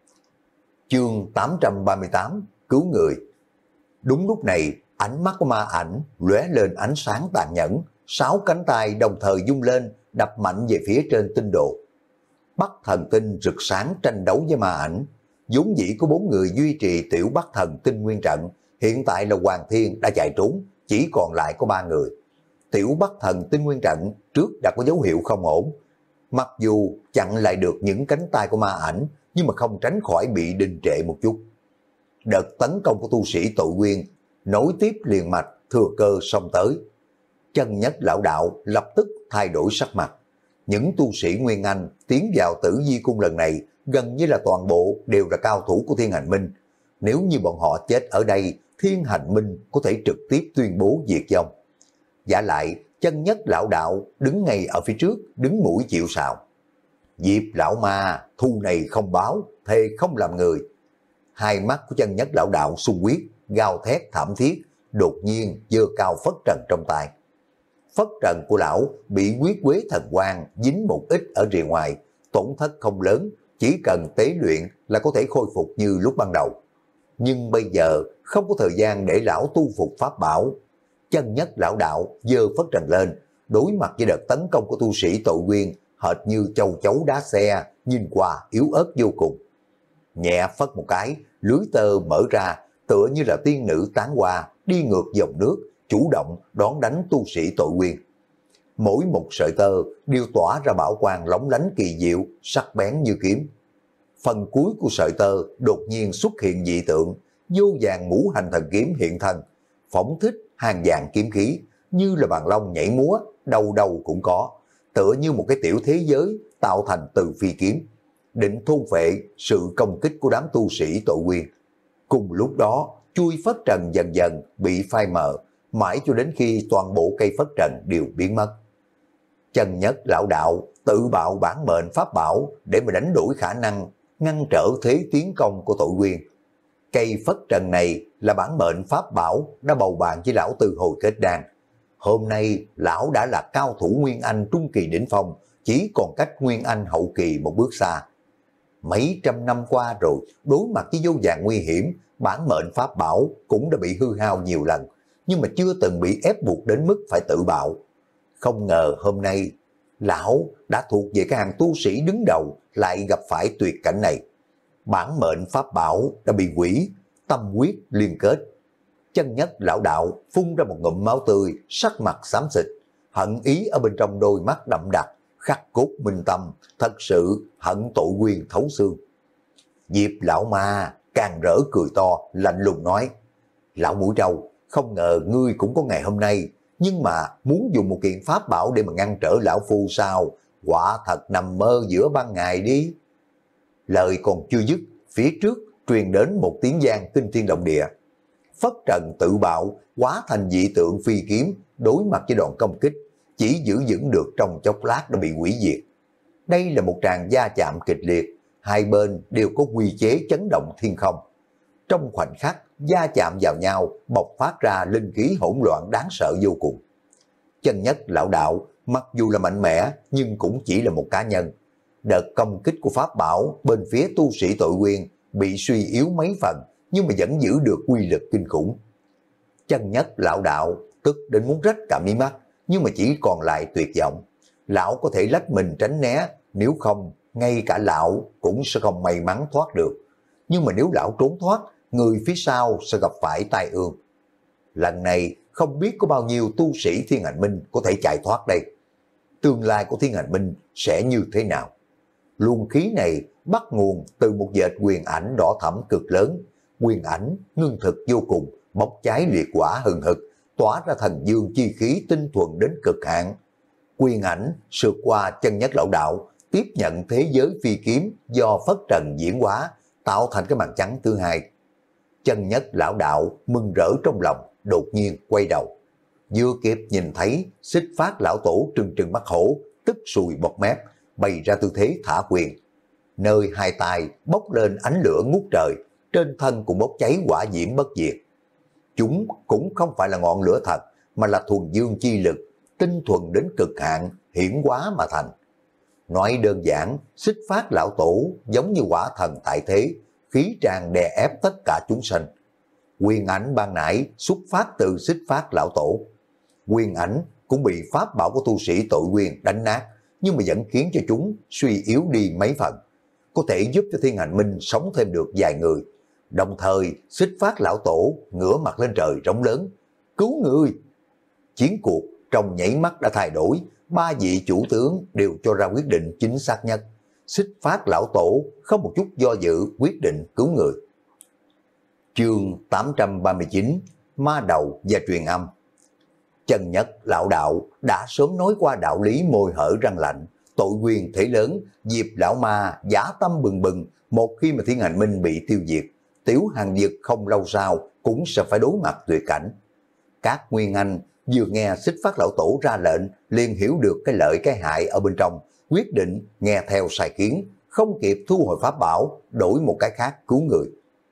Chương tám trăm ba mươi tám, cứu người. Đúng lúc này, ánh mắt của ma ảnh lóe lên ánh sáng tàn nhẫn, sáu cánh tay đồng thời dung lên, đập mạnh về phía trên tinh đồ. Bắc Thần Tinh rực sáng tranh đấu với ma ảnh. Vốn dĩ có bốn người duy trì Tiểu Bắc Thần Tinh Nguyên Trận, hiện tại là Hoàng Thiên đã chạy trốn, chỉ còn lại có ba người. Tiểu Bắc Thần Tinh Nguyên Trận trước đã có dấu hiệu không ổn. Mặc dù chặn lại được những cánh tay của ma ảnh, nhưng mà không tránh khỏi bị đình trệ một chút. đợt tấn công của tu sĩ tội nguyên nối tiếp liền mạch thừa cơ xông tới. Chân nhất lão đạo lập tức thay đổi sắc mặt. Những tu sĩ Nguyên Anh tiến vào Tử Vi Cung lần này gần như là toàn bộ đều là cao thủ của Thiên Hành Minh. Nếu như bọn họ chết ở đây, Thiên Hành Minh có thể trực tiếp tuyên bố diệt vong. Giả lại, chân nhất lão đạo đứng ngay ở phía trước, đứng mũi chịu sào. Diệp lão ma, thu này không báo, thề không làm người. Hai mắt của chân nhất lão đạo xung huyết, gào thét thảm thiết, đột nhiên giơ cao phất trần trong tay. Phất trần của lão bị huyết quế thần quang dính một ít ở rìa ngoài, tổn thất không lớn, chỉ cần tế luyện là có thể khôi phục như lúc ban đầu. Nhưng bây giờ không có thời gian để lão tu phục pháp bảo. Chân nhất lão đạo giơ phất trần lên, đối mặt với đợt tấn công của tu sĩ tội nguyên, hệt như châu chấu đá xe, nhìn qua yếu ớt vô cùng. Nhẹ phất một cái, lưới tơ mở ra, tựa như là tiên nữ tán hoa, đi ngược dòng nước, chủ động đón đánh tu sĩ tội nguyên. Mỗi một sợi tơ đều tỏa ra bảo quang lóng lánh kỳ diệu, sắc bén như kiếm. Phần cuối của sợi tơ đột nhiên xuất hiện dị tượng, vô vàng ngũ hành thần kiếm hiện thân, phóng thích hàng vàng kiếm khí, như là bàn long nhảy múa, đầu đầu cũng có, tựa như một cái tiểu thế giới tạo thành từ phi kiếm, định thôn phệ sự công kích của đám tu sĩ tội nguyên. Cùng lúc đó, chui phất trần dần dần bị phai mờ, mãi cho đến khi toàn bộ cây phất trần đều biến mất. Chân nhất lão đạo tự bạo bản mệnh pháp bảo để mà đánh đổi khả năng ngăn trở thế tiến công của tội nguyên. Cây phất trần này là bản mệnh pháp bảo đã bầu bạn với lão từ hồi kết đan. Hôm nay lão đã là cao thủ Nguyên Anh trung kỳ đỉnh phong, chỉ còn cách Nguyên Anh hậu kỳ một bước xa. Mấy trăm năm qua rồi, đối mặt với vô vàn nguy hiểm, bản mệnh pháp bảo cũng đã bị hư hao nhiều lần, nhưng mà chưa từng bị ép buộc đến mức phải tự bạo. Không ngờ hôm nay, lão đã thuộc về cái hàng tu sĩ đứng đầu lại gặp phải tuyệt cảnh này. Bản mệnh pháp bảo đã bị hủy, tâm huyết liên kết. Chân nhất lão đạo phun ra một ngụm máu tươi, sắc mặt xám xịt, hận ý ở bên trong đôi mắt đậm đặc, khắc cốt minh tâm, thật sự hận tội nguyên thấu xương. Diệp lão ma càng rỡ cười to, lạnh lùng nói: Lão mũi trâu, không ngờ ngươi cũng có ngày hôm nay, nhưng mà muốn dùng một kiện pháp bảo để mà ngăn trở lão phu sao? Quả thật nằm mơ giữa ban ngày đi. Lời còn chưa dứt, phía trước truyền đến một tiếng vang kinh thiên động địa. Phất trần tự bạo, hóa thành dị tượng phi kiếm, đối mặt với đòn công kích, chỉ giữ vững được trong chốc lát đã bị hủy diệt. Đây là một tràng va chạm kịch liệt, hai bên đều có quy chế chấn động thiên không. Trong khoảnh khắc, va chạm vào nhau, bộc phát ra linh khí hỗn loạn đáng sợ vô cùng. Chân nhất lão đạo, mặc dù là mạnh mẽ, nhưng cũng chỉ là một cá nhân. Đợt công kích của pháp bảo bên phía tu sĩ tội nguyên bị suy yếu mấy phần, nhưng mà vẫn giữ được quy lực kinh khủng. Chân nhất lão đạo tức đến muốn rách cả mí mắt, nhưng mà chỉ còn lại tuyệt vọng. Lão có thể lách mình tránh né, nếu không, ngay cả lão cũng sẽ không may mắn thoát được. Nhưng mà nếu lão trốn thoát, người phía sau sẽ gặp phải tai ương. Lần này không biết có bao nhiêu tu sĩ Thiên Hành Minh có thể chạy thoát đây. Tương lai của Thiên Hành Minh sẽ như thế nào? Luồng khí này bắt nguồn từ một vệt quyền ảnh đỏ thẫm cực lớn. Quyền ảnh ngưng thực vô cùng, bốc cháy liệt quả hừng hực, tỏa ra thần dương chi khí tinh thuần đến cực hạn. Quyền ảnh sượt qua chân nhất lão đạo, tiếp nhận thế giới phi kiếm do phất trần diễn hóa, tạo thành cái màn trắng thứ hai. Chân nhất lão đạo mừng rỡ trong lòng, đột nhiên quay đầu. Vừa kịp nhìn thấy Xích Phát lão tổ trừng trừng mắt hổ, tức sùi bọt mép, bày ra tư thế thả quyền. Nơi hai tay bốc lên ánh lửa ngút trời, trên thân cũng bốc cháy hỏa diễm bất diệt. Chúng cũng không phải là ngọn lửa thật, mà là thuần dương chi lực, tinh thuần đến cực hạn, hiển hóa mà thành. Nói đơn giản, Xích Phát lão tổ giống như hỏa thần tại thế, khí tràn đè ép tất cả chúng sanh. Quyền ảnh ban nãy xuất phát từ Xích Phát lão tổ. Quyền ảnh cũng bị pháp bảo của tu sĩ tội nguyên đánh nát, nhưng mà vẫn khiến cho chúng suy yếu đi mấy phần, có thể giúp cho Thiên Hành Minh sống thêm được vài người. Đồng thời, Xích Phát lão tổ ngửa mặt lên trời rống lớn: Cứu người! Chiến cuộc trong nhảy mắt đã thay đổi, ba vị chủ tướng đều cho ra quyết định chính xác nhất. Xích Phát lão tổ không một chút do dự quyết định cứu người. Chương tám trăm ba mươi chín, Ma đầu và truyền âm. Chân Nhất lão đạo đã sớm nói qua đạo lý môi hở răng lạnh, tội quyền thể lớn, Diệp lão ma giả tâm bừng bừng, một khi mà Thiên Hành Minh bị tiêu diệt, Tiểu Hàng Dực không lâu sau cũng sẽ phải đối mặt tuyệt cảnh. Các Nguyên Anh vừa nghe Xích Phát lão tổ ra lệnh, liền hiểu được cái lợi cái hại ở bên trong, quyết định nghe theo sai khiến, không kịp thu hồi pháp bảo, đổi một cái khác cứu người.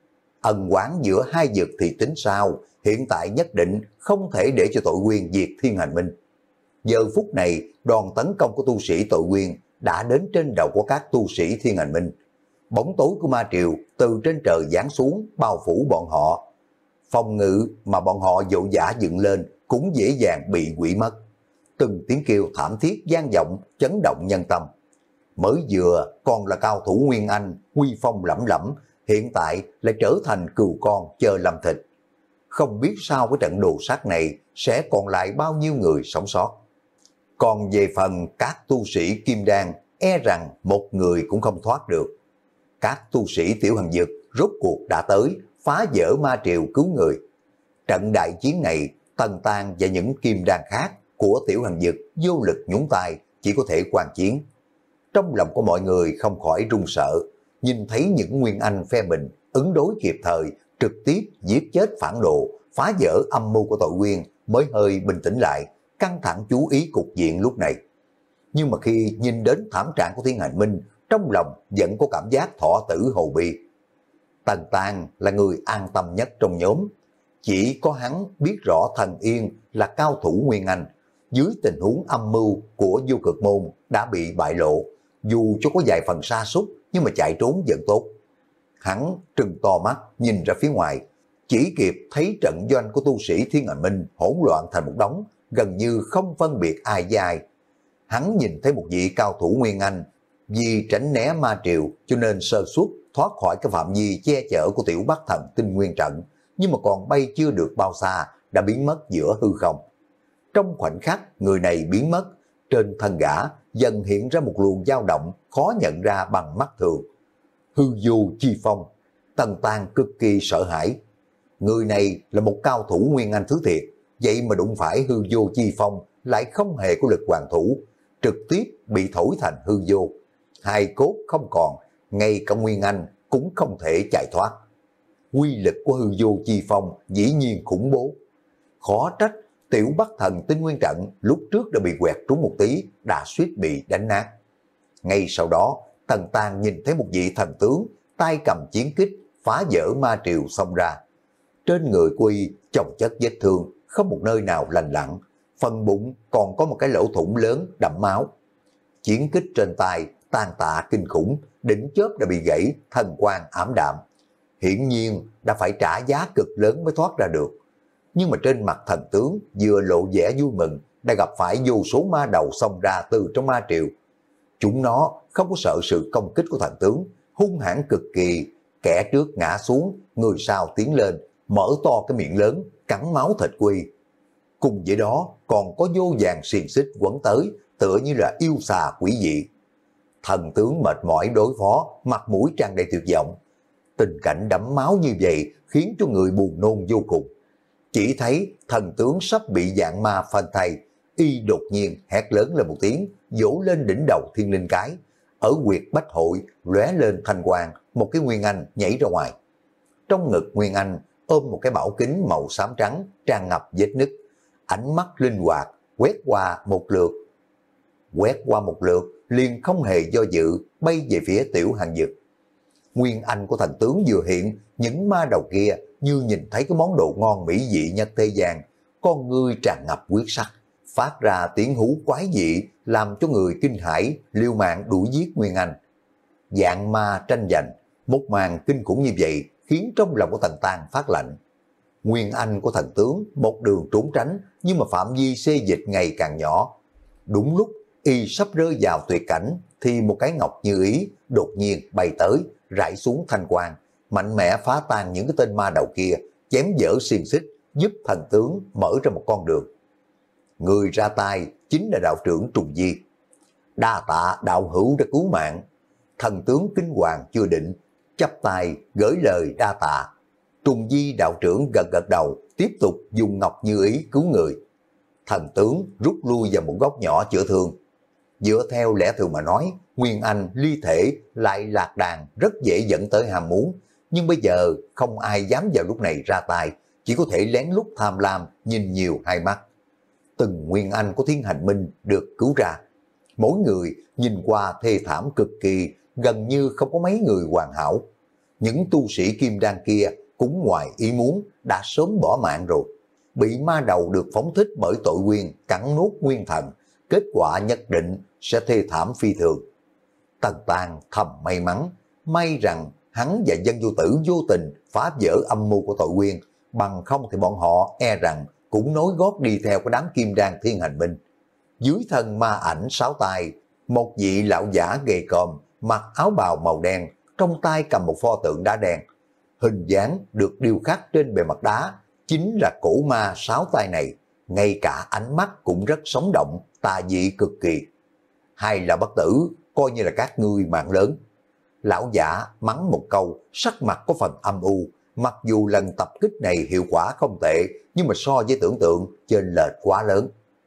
Ân oán giữa hai vực thì tính sao, hiện tại nhất định không thể để cho tội quyền diệt Thiên Hành Minh. Giờ phút này, đòn tấn công của tu sĩ tội quyền đã đến trên đầu của các tu sĩ Thiên Hành Minh. Bóng tối của ma triều từ trên trời giáng xuống, bao phủ bọn họ. Phòng ngự mà bọn họ dỗ dã dựng lên cũng dễ dàng bị hủy mất. Từng tiếng kêu thảm thiết vang vọng, chấn động nhân tâm. Mới vừa còn là cao thủ Nguyên Anh, uy phong lẫm lẫm, hiện tại lại trở thành cừu con chờ làm thịt. Không biết sau cái trận đồ sát này sẽ còn lại bao nhiêu người sống sót. Còn về phần các tu sĩ Kim Đan, e rằng một người cũng không thoát được. Các tu sĩ Tiểu Hằng Dực rốt cuộc đã tới, phá vỡ ma triều cứu người. Trận đại chiến này, Tần Tang và những Kim Đan khác của Tiểu Hằng Dực vô lực nhúng tay, chỉ có thể quan chiến. Trong lòng của mọi người không khỏi run sợ, nhìn thấy những Nguyên Anh phe mình ứng đối kịp thời, trực tiếp giết chết phản đồ, phá vỡ âm mưu của tội nguyên, mới hơi bình tĩnh lại, căng thẳng chú ý cục diện lúc này. Nhưng mà khi nhìn đến thảm trạng của Thiên Hành Minh, trong lòng vẫn có cảm giác thọ tử hồ bi. Tần Tang là người an tâm nhất trong nhóm, chỉ có hắn biết rõ Thần Yên là cao thủ Nguyên Anh, dưới tình huống âm mưu của Vô Cực Môn đã bị bại lộ, dù cho có vài phần sa sút nhưng mà chạy trốn vẫn tốt. Hắn trừng to mắt nhìn ra phía ngoài, chỉ kịp thấy trận doanh của tu sĩ Thiên Hành Minh hỗn loạn thành một đống, gần như không phân biệt ai với ai. Hắn nhìn thấy một vị cao thủ Nguyên Anh, vì tránh né ma triều cho nên sơ suất thoát khỏi cái phạm vi che chở của Tiểu Bắc Thần Tinh Nguyên Trận, nhưng mà còn bay chưa được bao xa đã biến mất giữa hư không. Trong khoảnh khắc người này biến mất, trên thân gã dần hiện ra một luồng dao động khó nhận ra bằng mắt thường. Hư vô chi phong. Tần Tang cực kỳ sợ hãi. Người này là một cao thủ Nguyên Anh thứ thiệt, vậy mà đụng phải hư vô chi phong lại không hề có lực hoàn thủ, trực tiếp bị thổi thành hư vô. Hai cốt không còn, ngay cả Nguyên Anh cũng không thể chạy thoát. Quy lực của hư vô chi phong dĩ nhiên khủng bố. Khó trách Tiểu Bắc Thần Tinh Nguyên Trận lúc trước đã bị quẹt trúng một tí, đã suýt bị đánh nát. Ngay sau đó, Tần Tang nhìn thấy một vị thần tướng tay cầm chiến kích phá vỡ ma triều xông ra. Trên người của y chồng chất vết thương, không một nơi nào lành lặn, phần bụng còn có một cái lỗ thủng lớn đẫm máu. Chiến kích trên tay tan tạ kinh khủng, đỉnh chớp đã bị gãy, thần quang ảm đạm. Hiển nhiên đã phải trả giá cực lớn mới thoát ra được. Nhưng mà trên mặt thần tướng vừa lộ vẻ vui mừng, đã gặp phải vô số ma đầu xông ra từ trong ma triều. Chúng nó không có sợ sự công kích của thần tướng, hung hãn cực kỳ, kẻ trước ngã xuống, người sau tiến lên, mở to cái miệng lớn, cắn máu thịt quy. Cùng với đó còn có vô vàng xiềng xích quấn tới, tựa như là yêu xà quỷ dị. Thần tướng mệt mỏi đối phó, mặt mũi tràn đầy tuyệt vọng. Tình cảnh đẫm máu như vậy khiến cho người buồn nôn vô cùng. Chỉ thấy thần tướng sắp bị dạng ma phân thây, y đột nhiên hét lớn lên một tiếng, vỗ lên đỉnh đầu thiên linh cái. Ở huyệt bách hội lóe lên thanh quang, một cái Nguyên Anh nhảy ra ngoài. Trong ngực Nguyên Anh ôm một cái bảo kính màu xám trắng tràn ngập vết nứt, ánh mắt linh hoạt quét qua một lượt. Quét qua một lượt liền không hề do dự bay về phía Tiểu Hằng Dực. Nguyên Anh của thần tướng vừa hiện, những ma đầu kia như nhìn thấy cái món đồ ngon mỹ vị nhất thế gian, con ngươi tràn ngập huyết sắc, phát ra tiếng hú quái dị làm cho người kinh hãi, liều mạng đuổi giết Nguyên Anh. Dạng ma tranh giành, một màn kinh khủng như vậy khiến trong lòng của Tần Tang phát lạnh. Nguyên Anh của thần tướng một đường trốn tránh, nhưng mà phạm vi xê dịch ngày càng nhỏ. Đúng lúc y sắp rơi vào tuyệt cảnh thì một cái ngọc như ý đột nhiên bay tới, rải xuống thanh quang, mạnh mẽ phá tan những cái tên ma đầu kia, chém vỡ xiềng xích, giúp thần tướng mở ra một con đường. Người ra tay chính là đạo trưởng Trùng Di. Đa tạ đạo hữu đã cứu mạng. Thần tướng kinh hoàng chưa định, chắp tay gửi lời đa tạ. Trùng Di đạo trưởng gật gật đầu, tiếp tục dùng ngọc như ý cứu người. Thần tướng rút lui vào một góc nhỏ chữa thương. Dựa theo lẽ thường mà nói, Nguyên Anh ly thể lại lạc đàn rất dễ dẫn tới ham muốn, nhưng bây giờ không ai dám vào lúc này ra tay, chỉ có thể lén lút tham lam nhìn nhiều hai mắt. Từng Nguyên Anh của Thiên Hành Minh được cứu ra, mỗi người nhìn qua thê thảm cực kỳ, gần như không có mấy người hoàn hảo. Những tu sĩ kim đan kia cũng ngoài ý muốn đã sớm bỏ mạng rồi, bị ma đầu được phóng thích bởi tội nguyên cắn nuốt nguyên thần, kết quả nhất định sẽ thê thảm phi thường. Tần Tàng thầm may mắn, may rằng hắn và dân vô tử vô tình phá vỡ âm mưu của tội nguyên, bằng không thì bọn họ e rằng cũng nối gót đi theo cái đám kim đan Thiên Hành Minh. Dưới thân ma ảnh sáu tay, một vị lão giả gầy còm, mặc áo bào màu đen, trong tay cầm một pho tượng đá đen. Hình dáng được điêu khắc trên bề mặt đá, chính là cổ ma sáu tay này, ngay cả ánh mắt cũng rất sống động, tà dị cực kỳ. Hay là bất tử, coi như là các ngươi mạng lớn. Lão giả mắng một câu, sắc mặt có phần âm u, mặc dù lần tập kích này hiệu quả không tệ, nhưng mà so với tưởng tượng, chênh lệch quá lớn.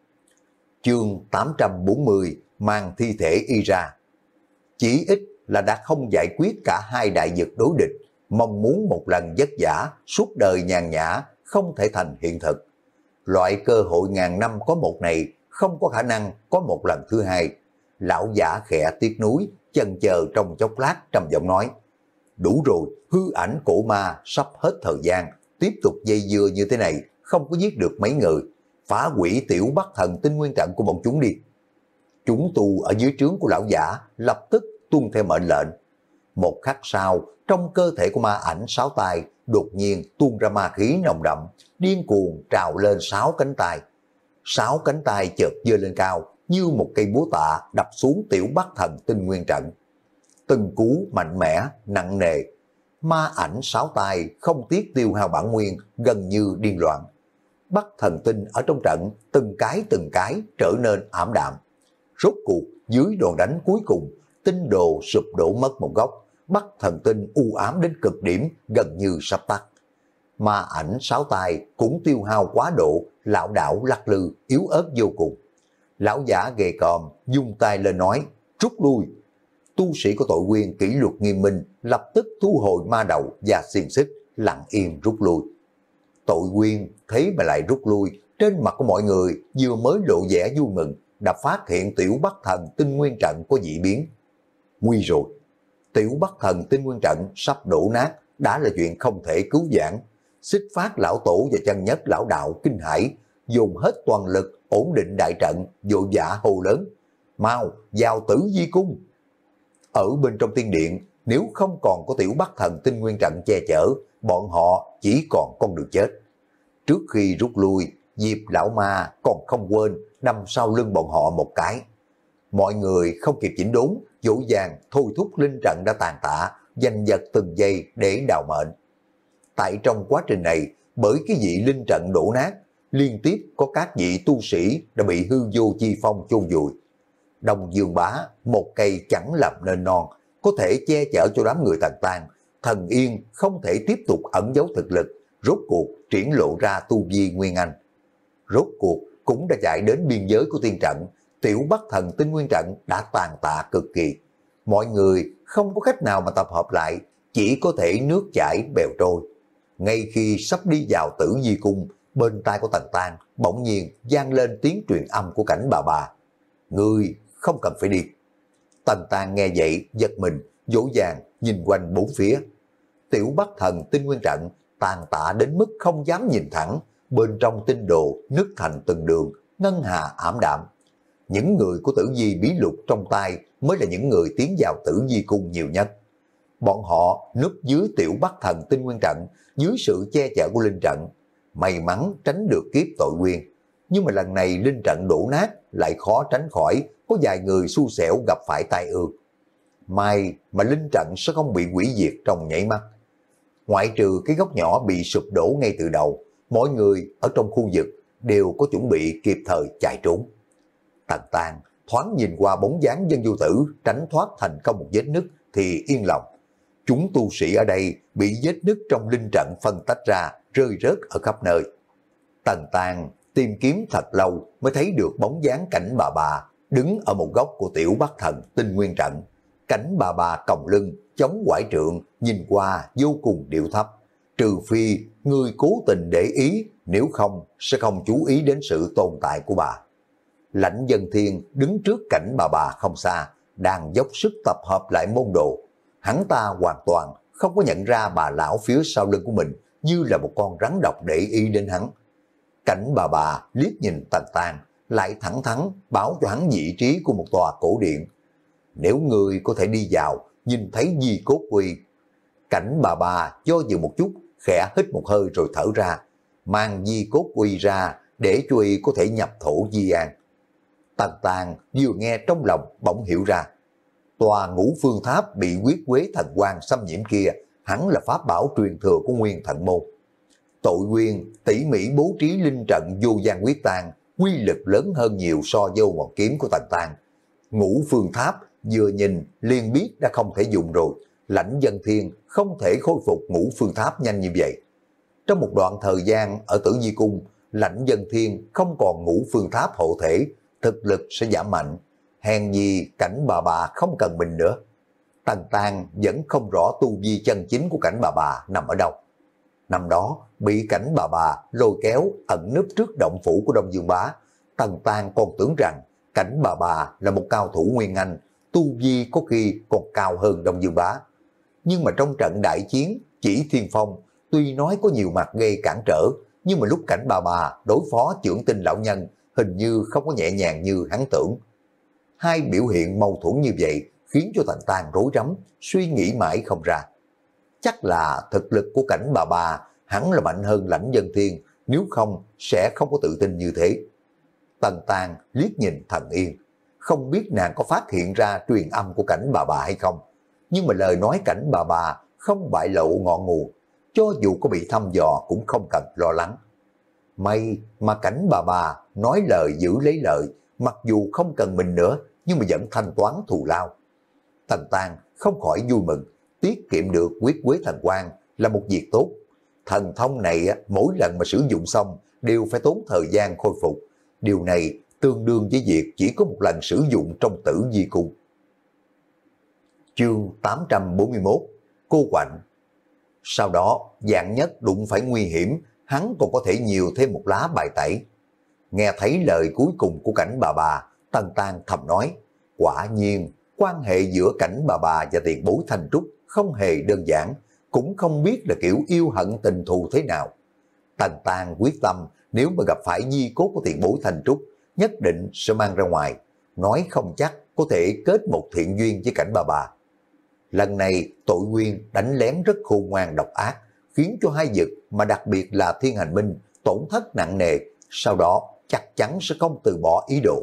Chương tám trăm bốn mươi, mang thi thể y ra. Chỉ ít là đã không giải quyết cả hai đại dực đối địch, mong muốn một lần vất vả, suốt đời nhàn nhã, không thể thành hiện thực. Loại cơ hội ngàn năm có một này, không có khả năng có một lần thứ hai. Lão giả khẽ tiếc nuối, chần chờ trong chốc lát trầm giọng nói: đủ rồi, hư ảnh cổ ma sắp hết thời gian, tiếp tục dây dưa như thế này, không có giết được mấy người, phá hủy tiểu Bắc Thần Tinh Nguyên trận của bọn chúng đi. Chúng tu ở dưới trướng của lão giả lập tức tuân theo mệnh lệnh. Một khắc sau, trong cơ thể của ma ảnh sáu tay đột nhiên tuôn ra ma khí nồng đậm, điên cuồng trào lên sáu cánh tay. Sáu cánh tay chợt giơ lên cao, như một cây búa tạ đập xuống tiểu Bắc Thần Tinh Nguyên trận. Từng cú mạnh mẽ, nặng nề, ma ảnh sáu tay không tiếc tiêu hao bản nguyên, gần như điên loạn. Bắc Thần Tinh ở trong trận từng cái từng cái trở nên ảm đạm. Rốt cuộc dưới đòn đánh cuối cùng, tinh đồ sụp đổ mất một góc, Bắc Thần Tinh u ám đến cực điểm, gần như sắp tắt. Ma ảnh sáu tay cũng tiêu hao quá độ, lảo đảo lắc lư, yếu ớt vô cùng. Lão giả gầy còm dung tay lên nói: rút lui. Tu sĩ của tội nguyên kỷ luật nghiêm minh, lập tức thu hồi ma đầu và xiềng xích, lặng im rút lui. Tội nguyên thấy mà lại rút lui, trên mặt của mọi người vừa mới lộ vẻ vui mừng, đã phát hiện tiểu Bắc Thần Tinh Nguyên trận có dị biến. Nguy rồi, tiểu Bắc Thần Tinh Nguyên trận sắp đổ nát, đã là chuyện không thể cứu vãn. Xích Phát lão tổ và Chân Nhất lão đạo kinh hãi, dùng hết toàn lực ổn định đại trận, vội vã hô lớn: mau vào Tử Di Cung. Ở bên trong tiên điện, nếu không còn có tiểu Bắc Thần Tinh Nguyên trận che chở, bọn họ chỉ còn con đường chết. Trước khi rút lui, Diệp lão ma còn không quên đâm sau lưng bọn họ một cái. Mọi người không kịp chỉnh đốn, dỗ dàng thôi thúc linh trận đã tàn tạ, giành giật từng giây để đào mệnh. Tại trong quá trình này, bởi cái vị linh trận đổ nát, liên tiếp có các vị tu sĩ đã bị hư vô chi phong chôn vùi. Đông Dương Bá, một cây chẳng làm nên non, có thể che chở cho đám người Tần Tàng. Thần Yên không thể tiếp tục ẩn giấu thực lực, rốt cuộc triển lộ ra tu vi Nguyên Anh. Rốt cuộc cũng đã chạy đến biên giới của tiên trận, tiểu Bắc Thần Tinh Nguyên trận đã tàn tạ cực kỳ. Mọi người không có cách nào mà tập hợp lại, chỉ có thể nước chảy bèo trôi. Ngay khi sắp đi vào Tử Di Cung, bên tai của Tần Tàng bỗng nhiên vang lên tiếng truyền âm của Cảnh bà bà: ngươi không cần phải đi. Tần Tàng nghe vậy giật mình, dỗ dàng nhìn quanh bốn phía. Tiểu Bắc Thần Tinh Nguyên trận tàn tạ đến mức không dám nhìn thẳng, bên trong tinh đồ nứt thành từng đường, ngân hà ảm đạm. Những người của Tử Di bí lục trong tay mới là những người tiến vào Tử Di Cung nhiều nhất. Bọn họ núp dưới tiểu Bắc Thần Tinh Nguyên trận, dưới sự che chở của linh trận, may mắn tránh được kiếp tội nguyên. Nhưng mà lần này linh trận đổ nát, lại khó tránh khỏi có vài người xui xẻo gặp phải tai ương. May mà linh trận sẽ không bị hủy diệt trong nhảy mắt. Ngoại trừ cái góc nhỏ bị sụp đổ ngay từ đầu, mọi người ở trong khu vực đều có chuẩn bị kịp thời chạy trốn. Tần Tàng thoáng nhìn qua bóng dáng Dân Vô Tử tránh thoát thành công một vết nứt thì yên lòng. Chúng tu sĩ ở đây bị vết nứt trong linh trận phân tách ra, rơi rớt ở khắp nơi. Tần Tàng tìm kiếm thật lâu mới thấy được bóng dáng Cảnh Bà Bà đứng ở một góc của Tiểu Bắc Thần Tinh Nguyên trận. Cảnh Bà Bà còng lưng, chống quải trượng, nhìn qua vô cùng điệu thấp. Trừ phi người cố tình để ý, nếu không sẽ không chú ý đến sự tồn tại của bà. Lãnh Dân Thiên đứng trước Cảnh Bà Bà không xa, đang dốc sức tập hợp lại môn đồ. Hắn ta hoàn toàn không có nhận ra bà lão phía sau lưng của mình như là một con rắn độc để ý đến hắn. Cảnh Bà Bà liếc nhìn Tần Tàng, lại thẳng thắn báo cho hắn vị trí của một tòa cổ điện. Nếu người có thể đi vào, nhìn thấy di cốt quy. Cảnh Bà Bà do dự một chút, khẽ hít một hơi rồi thở ra, mang di cốt quy ra để cho y có thể nhập thổ di an. Tần Tàng vừa nghe trong lòng bỗng hiểu ra, tòa Ngũ Phương Tháp bị huyết quế thần quang xâm nhiễm kia hẳn là pháp bảo truyền thừa của Nguyên Thần Môn. Tội Nguyên tỉ mỉ bố trí linh trận vô gian quyết tang, quy lực lớn hơn nhiều so với ngọn kiếm của Tần Tàng. Ngũ Phương Tháp vừa nhìn liền biết đã không thể dùng rồi. Lãnh Dân Thiên không thể khôi phục Ngũ Phương Tháp nhanh như vậy. Trong một đoạn thời gian ở Tử Di Cung, Lãnh Dân Thiên không còn Ngũ Phương Tháp hộ thể, thực lực sẽ giảm mạnh. Hèn gì Cảnh Bà Bà không cần mình nữa. Tần Tàng vẫn không rõ tu vi chân chính của Cảnh Bà Bà nằm ở đâu. Năm đó bị Cảnh Bà Bà lôi kéo ẩn núp trước động phủ của Đông Dương Bá, Tần Tàng còn tưởng rằng Cảnh Bà Bà là một cao thủ nguyên anh, tu vi có khi còn cao hơn Đông Dương Bá. Nhưng mà trong trận đại chiến Chỉ Thiên Phong, tuy nói có nhiều mặt gây cản trở, nhưng mà lúc Cảnh Bà Bà đối phó Chưởng Tinh lão nhân hình như không có nhẹ nhàng như hắn tưởng. Hai biểu hiện mâu thuẫn như vậy khiến cho Tần Tàng rối rắm, suy nghĩ mãi không ra. Chắc là thực lực của Cảnh Bà Bà hắn là mạnh hơn Lãnh Dân Thiên, nếu không sẽ không có tự tin như thế. Tần Tàng liếc nhìn Thần Yên, không biết nàng có phát hiện ra truyền âm của Cảnh Bà Bà hay không, nhưng mà lời nói Cảnh Bà Bà không bại lộ ngọn nguồn, cho dù có bị thăm dò cũng không cần lo lắng. May mà Cảnh Bà Bà nói lời giữ lấy lời, mặc dù không cần mình nữa nhưng mà vẫn thanh toán thù lao. Tần Tàng không khỏi vui mừng, tiết kiệm được huyết quế thần quang là một việc tốt. Thần thông này mỗi lần mà sử dụng xong đều phải tốn thời gian khôi phục. Điều này tương đương với việc chỉ có một lần sử dụng trong Tử Di Cung. Chương tám trăm bốn mươi mốt, Cô Quạnh. Sau đó Dạng Nhất đụng phải nguy hiểm, hắn còn có thể nhiều thêm một lá bài tẩy. Nghe thấy lời cuối cùng của Cảnh Bà Bà, Tần Tàng thầm nói, quả nhiên quan hệ giữa Cảnh Bà Bà và tiền bối Thanh Trúc không hề đơn giản, cũng không biết là kiểu yêu hận tình thù thế nào. Tần Tàng quyết tâm nếu mà gặp phải di cốt của tiền bối Thanh Trúc, nhất định sẽ mang ra ngoài, nói không chắc có thể kết một thiện duyên với Cảnh Bà Bà. Lần này Tội Nguyên đánh lén rất khôn ngoan độc ác, khiến cho hai vực mà đặc biệt là Thiên Hành Minh tổn thất nặng nề, sau đó chắc chắn sẽ không từ bỏ ý đồ.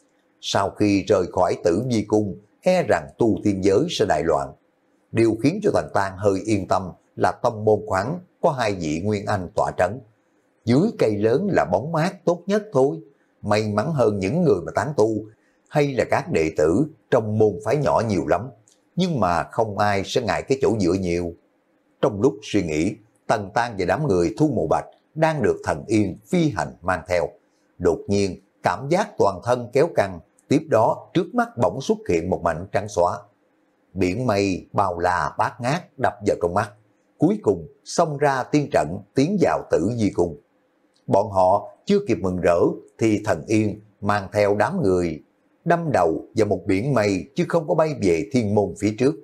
Sau khi rời khỏi Tử Di Cung, e rằng tu tiên giới sẽ đại loạn. Điều khiến cho Tần Tàng hơi yên tâm là tông môn khoáng có hai vị Nguyên Anh tỏa trấn. Dưới cây lớn là bóng mát tốt nhất thôi, may mắn hơn những người mà tán tu hay là các đệ tử trong môn phái nhỏ nhiều lắm, nhưng mà không ai sẽ ngại cái chỗ dựa nhiều. Trong lúc suy nghĩ, Tần Tàng và đám người Thu Mộ Bạch đang được Thần Yên phi hành mang theo. Đột nhiên cảm giác toàn thân kéo căng, tiếp đó trước mắt bỗng xuất hiện một mảnh trắng xóa. Biển mây bao la bát ngát đập vào trong mắt, cuối cùng xông ra tiên trận tiến vào Tử Di Cung. Bọn họ chưa kịp mừng rỡ thì Thần Yên mang theo đám người đâm đầu vào một biển mây chứ không có bay về thiên môn phía trước.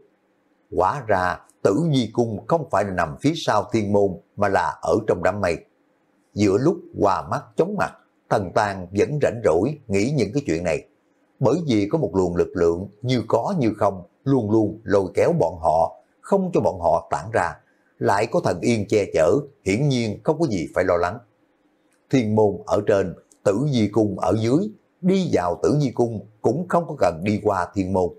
Quả ra Tử Di Cung không phải là nằm phía sau thiên môn mà là ở trong đám mây. Giữa lúc hòa mắt chóng mặt, Tần Tàng vẫn rảnh rỗi nghĩ những cái chuyện này, bởi vì có một luồng lực lượng như có như không luôn luôn lôi kéo bọn họ, không cho bọn họ tản ra, lại có Thần Yên che chở, hiển nhiên không có gì phải lo lắng. Thiên môn ở trên, Tử Di Cung ở dưới, đi vào Tử Di Cung cũng không có cần đi qua thiên môn.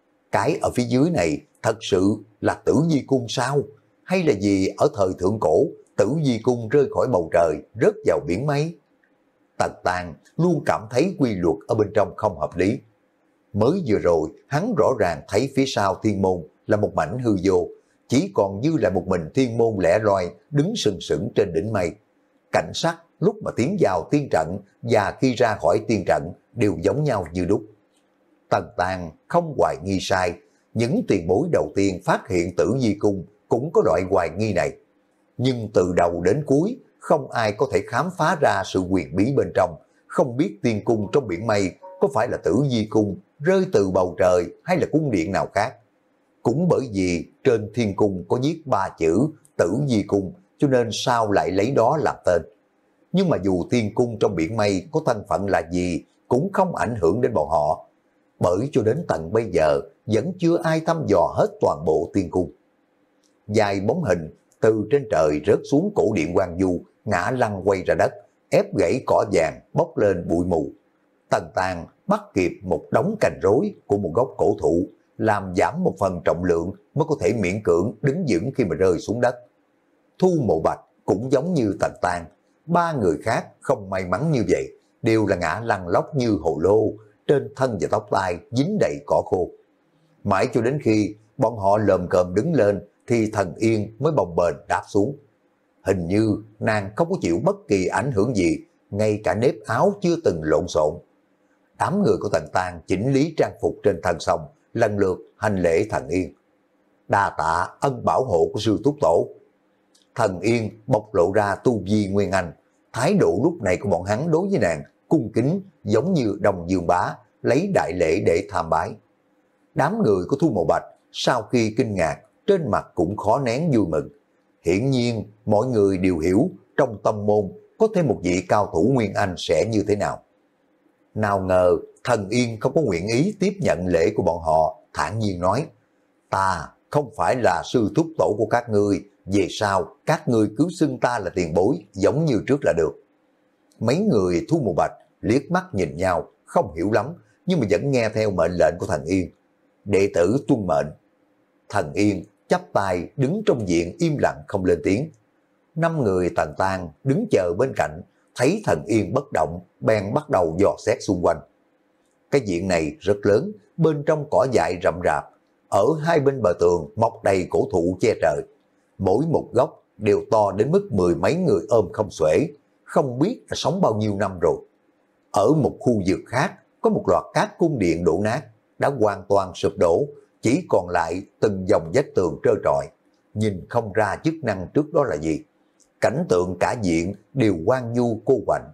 Cái ở phía dưới này thật sự là Tử Di Cung sao? Hay là gì ở thời thượng cổ, Tử Di Cung rơi khỏi bầu trời, rớt vào biển mây? Tần Tàng luôn cảm thấy quy luật ở bên trong không hợp lý. Mới vừa rồi, hắn rõ ràng thấy phía sau thiên môn là một mảnh hư vô, chỉ còn dư lại một mình Thiên Môn lẻ loi đứng sừng sững trên đỉnh mây. Cảnh sắc lúc mà tiến vào tiên trận và khi ra khỏi tiên trận đều giống nhau như đúc. Tần Tàng không hoài nghi sai, những tiền bối đầu tiên phát hiện Tử Vi Cung cũng có loại hoài nghi này. Nhưng từ đầu đến cuối, không ai có thể khám phá ra sự quyền bí bên trong, không biết tiên cung trong biển mây có phải là Tử Vi Cung rơi từ bầu trời hay là cung điện nào khác. Cũng bởi vì trên thiên cung có viết ba chữ Tử Vi Cung, cho nên sao lại lấy đó làm tên. Nhưng mà dù tiên cung trong biển mây có thân phận là gì cũng không ảnh hưởng đến bọn họ, bởi cho đến tận bây giờ vẫn chưa ai thăm dò hết toàn bộ tiên cung. Dài bóng hình từ trên trời rớt xuống cổ điện Quan Du, ngã lăn quay ra đất, ép gãy cỏ vàng bốc lên bụi mù. Tần Tàng bắt kịp một đống cành rối của một gốc cổ thụ, làm giảm một phần trọng lượng mới có thể miễn cưỡng đứng vững khi mà rơi xuống đất. Thu Mộ Bạch cũng giống như Tần Tàng, ba người khác không may mắn như vậy, đều là ngã lăn lóc như hồ lô, trên thân và tóc tai dính đầy cỏ khô. Mãi cho đến khi bọn họ lồm cồm đứng lên thì Thần Yên mới bồng bềnh đáp xuống. Hình như nàng không có chịu bất kỳ ảnh hưởng gì, ngay cả nếp áo chưa từng lộn xộn. Đám người của Tần Tàng chỉnh lý trang phục trên thân xong, lần lượt hành lễ Thần Yên. Đa tạ ân bảo hộ của sư Túc Tổ. Thần Yên bộc lộ ra tu vi nguyên anh, thái độ lúc này của bọn hắn đối với nàng cung kính giống như Đông Dương Bá, lấy đại lễ để tham bái. Đám người của Thu Mộ Bạch sau khi kinh ngạc, trên mặt cũng khó nén vui mừng. Hiển nhiên mọi người đều hiểu trong tông môn có thêm một vị cao thủ nguyên anh sẽ như thế nào. Nào ngờ Thần Yên không có nguyện ý tiếp nhận lễ của bọn họ, thản nhiên nói: ta không phải là sư thúc tổ của các ngươi, về sau các ngươi cứ xưng ta là tiền bối giống như trước là được. Mấy người Thu Mộ Bạch liếc mắt nhìn nhau, không hiểu lắm, nhưng mà vẫn nghe theo mệnh lệnh của Thần Yên. Đệ tử tuân mệnh. Thần Yên chắp tay đứng trong viện im lặng không lên tiếng. Năm người Tần Tàng đứng chờ bên cạnh, thấy Thần Yên bất động, bèn bắt đầu dò xét xung quanh. Cái viện này rất lớn, bên trong cỏ dại rậm rạp, ở hai bên bờ tường mọc đầy cổ thụ che trời. Mỗi một gốc đều to đến mức mười mấy người ôm không xuể, không biết là sống bao nhiêu năm rồi. Ở một khu vực khác có một loạt các cung điện đổ nát, đã hoàn toàn sụp đổ, chỉ còn lại từng dòng vách tường trơ trọi, nhìn không ra chức năng trước đó là gì. Cảnh tượng cả viện đều hoang vu cô quạnh.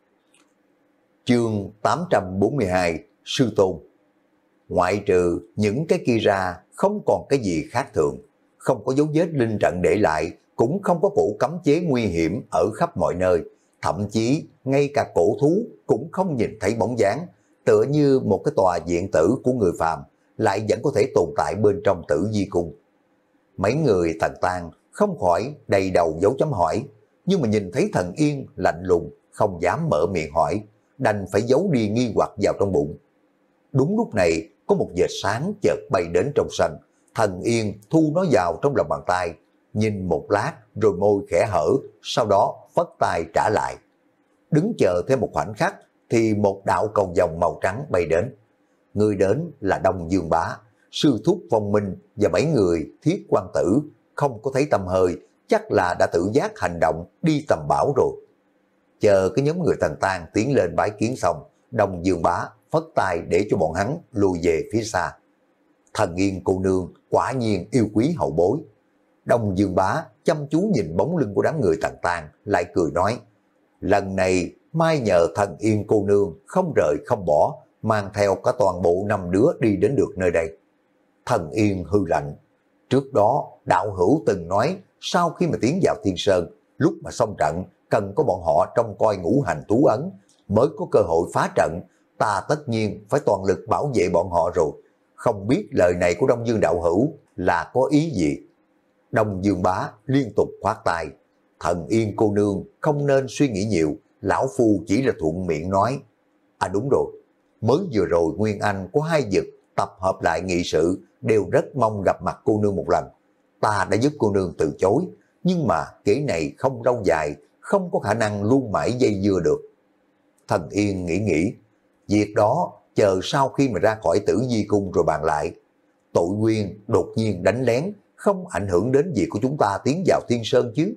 Chương tám trăm bốn mươi hai Sư Tôn. Ngoại trừ những cái kia ra, không còn cái gì khác thường, không có dấu vết linh trận để lại, cũng không có cổ cấm chế nguy hiểm ở khắp mọi nơi, thậm chí ngay cả cổ thú cũng không nhìn thấy bóng dáng, tựa như một cái tòa viện tử của người phàm, lại vẫn có thể tồn tại bên trong Tử Vi Cung. Mấy người Tần Tàng không khỏi đầy đầu dấu chấm hỏi, nhưng mà nhìn thấy Thần Yên lạnh lùng, không dám mở miệng hỏi, đành phải giấu đi nghi hoặc vào trong bụng. Đúng lúc này, có một vệt sáng chợt bay đến trong sân. Thần Yên thu nó vào trong lòng bàn tay, nhìn một lát rồi môi khẽ hở, sau đó phất tay trả lại. Đứng chờ thêm một khoảnh khắc thì một đạo cầu vồng màu trắng bay đến. Người đến là Đông Dương Bá, sư thúc Phong Minh và bảy người Thiết Quan Tử, không có thấy tăm hơi, chắc là đã tự giác hành động đi tầm bảo rồi. Chờ cái nhóm người Tần Tàng tiến lên bái kiến xong, Đông Dương Bá phất tay để cho bọn hắn lùi về phía xa. Thần Yên cô nương quả nhiên yêu quý hậu bối. Đông Dương Bá chăm chú nhìn bóng lưng của đám người Tần Tàng, lại cười nói: lần này mai nhờ Thần Yên cô nương không rời không bỏ, mang theo cả toàn bộ năm đứa đi đến được nơi đây. Thần Yên hư lạnh. Trước đó đạo hữu từng nói sau khi mà tiến vào Thiên Sơn, lúc mà xong trận cần có bọn họ trông coi ngũ hành tú ấn mới có cơ hội phá trận. Ta tất nhiên phải toàn lực bảo vệ bọn họ rồi. Không biết lời này của Đông Dương đạo hữu là có ý gì? Đông Dương Bá liên tục khoát tay. Thần Yên cô nương không nên suy nghĩ nhiều, lão phu chỉ là thuận miệng nói. À đúng rồi, mới vừa rồi Nguyên Anh có hai vực tập hợp lại nghị sự, đều rất mong gặp mặt cô nương một lần. Ta đã giúp cô nương từ chối, nhưng mà kế này không lâu dài, không có khả năng luôn mãi dây dưa được. Thần Yên nghĩ nghĩ, việc đó chờ sau khi mà ra khỏi Tử Vi Cung rồi bàn lại. Tội Nguyên đột nhiên đánh lén, không ảnh hưởng đến việc của chúng ta tiến vào Thiên Sơn chứ?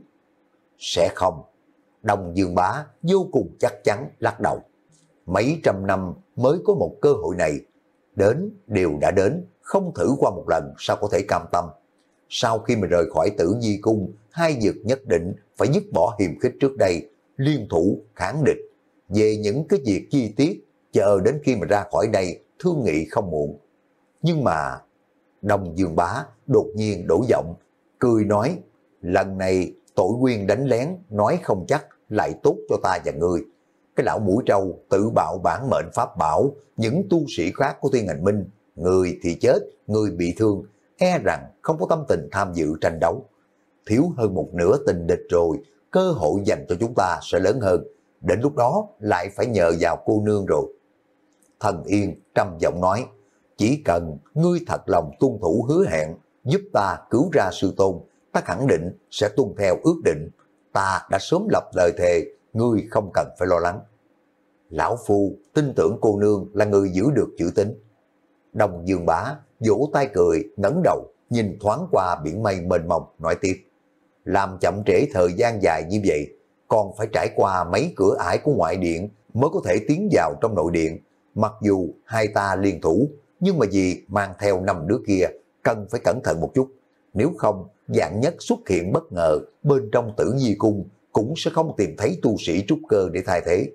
Sẽ không. Đông Dương Bá vô cùng chắc chắn lắc đầu. Mấy trăm năm mới có một cơ hội này, đến đều đã đến, không thử qua một lần sao có thể cam tâm. Sau khi mà rời khỏi Tử Di Cung, hai vực nhất định phải dứt bỏ hiềm khích trước đây, liên thủ kháng địch. Về những cái việc chi tiết, chờ đến khi mà ra khỏi đây, thương nghị không muộn. Nhưng mà Đông Dương Bá đột nhiên đổi giọng, cười nói, lần này tội nguyên đánh lén, nói không chắc lại tốt cho ta và ngươi. Cái lão mũi trâu tự bạo bản mệnh pháp bảo, những tu sĩ khác của Thiên Hành Minh, người thì chết, người bị thương, e rằng không có tâm tình tham dự tranh đấu. Thiếu hơn một nửa tình địch rồi, cơ hội dành cho chúng ta sẽ lớn hơn. Đến lúc đó lại phải nhờ vào cô nương rồi. Thần Yên trầm giọng nói, chỉ cần ngươi thật lòng tuân thủ hứa hẹn, giúp ta cứu ra sư tôn, ta khẳng định sẽ tuân theo ước định. Ta đã sớm lập lời thề, ngươi không cần phải lo lắng. Lão Phu tin tưởng cô nương là người giữ được chữ tín. Đông Dương Bá vỗ tay cười, ngẩng đầu, nhìn thoáng qua biển mây mênh mông, nói tiếp. Làm chậm trễ thời gian dài như vậy, còn phải trải qua mấy cửa ải của ngoại điện mới có thể tiến vào trong nội điện. Mặc dù hai ta liên thủ, nhưng mà vì mang theo năm đứa kia, cần phải cẩn thận một chút. Nếu không, dạng nhất xuất hiện bất ngờ bên trong Tử Di Cung cũng sẽ không tìm thấy tu sĩ trúc cơ để thay thế.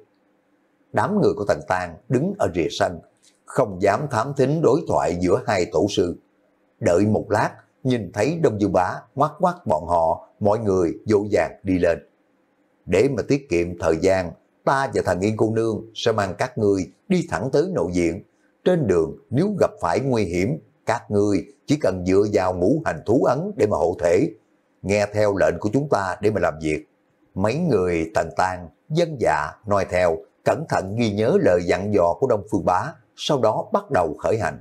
Đám người của Tần Tang đứng ở rìa sân, không dám thám thính đối thoại giữa hai tổ sư. Đợi một lát, nhìn thấy Đông Dương Bá ngoắc ngoắc bọn họ, mọi người vội vàng đi lên. Để mà tiết kiệm thời gian, ta và Thần Yên cô nương sẽ mang các ngươi đi thẳng tới nội viện. Trên đường nếu gặp phải nguy hiểm, các ngươi chỉ cần dựa vào ngũ hành thú ấn để mà hộ thể, nghe theo lệnh của chúng ta để mà làm việc. Mấy người Tần Tang dân dạ nói theo, cẩn thận ghi nhớ lời dặn dò của Đông Phương Bá, sau đó bắt đầu khởi hành.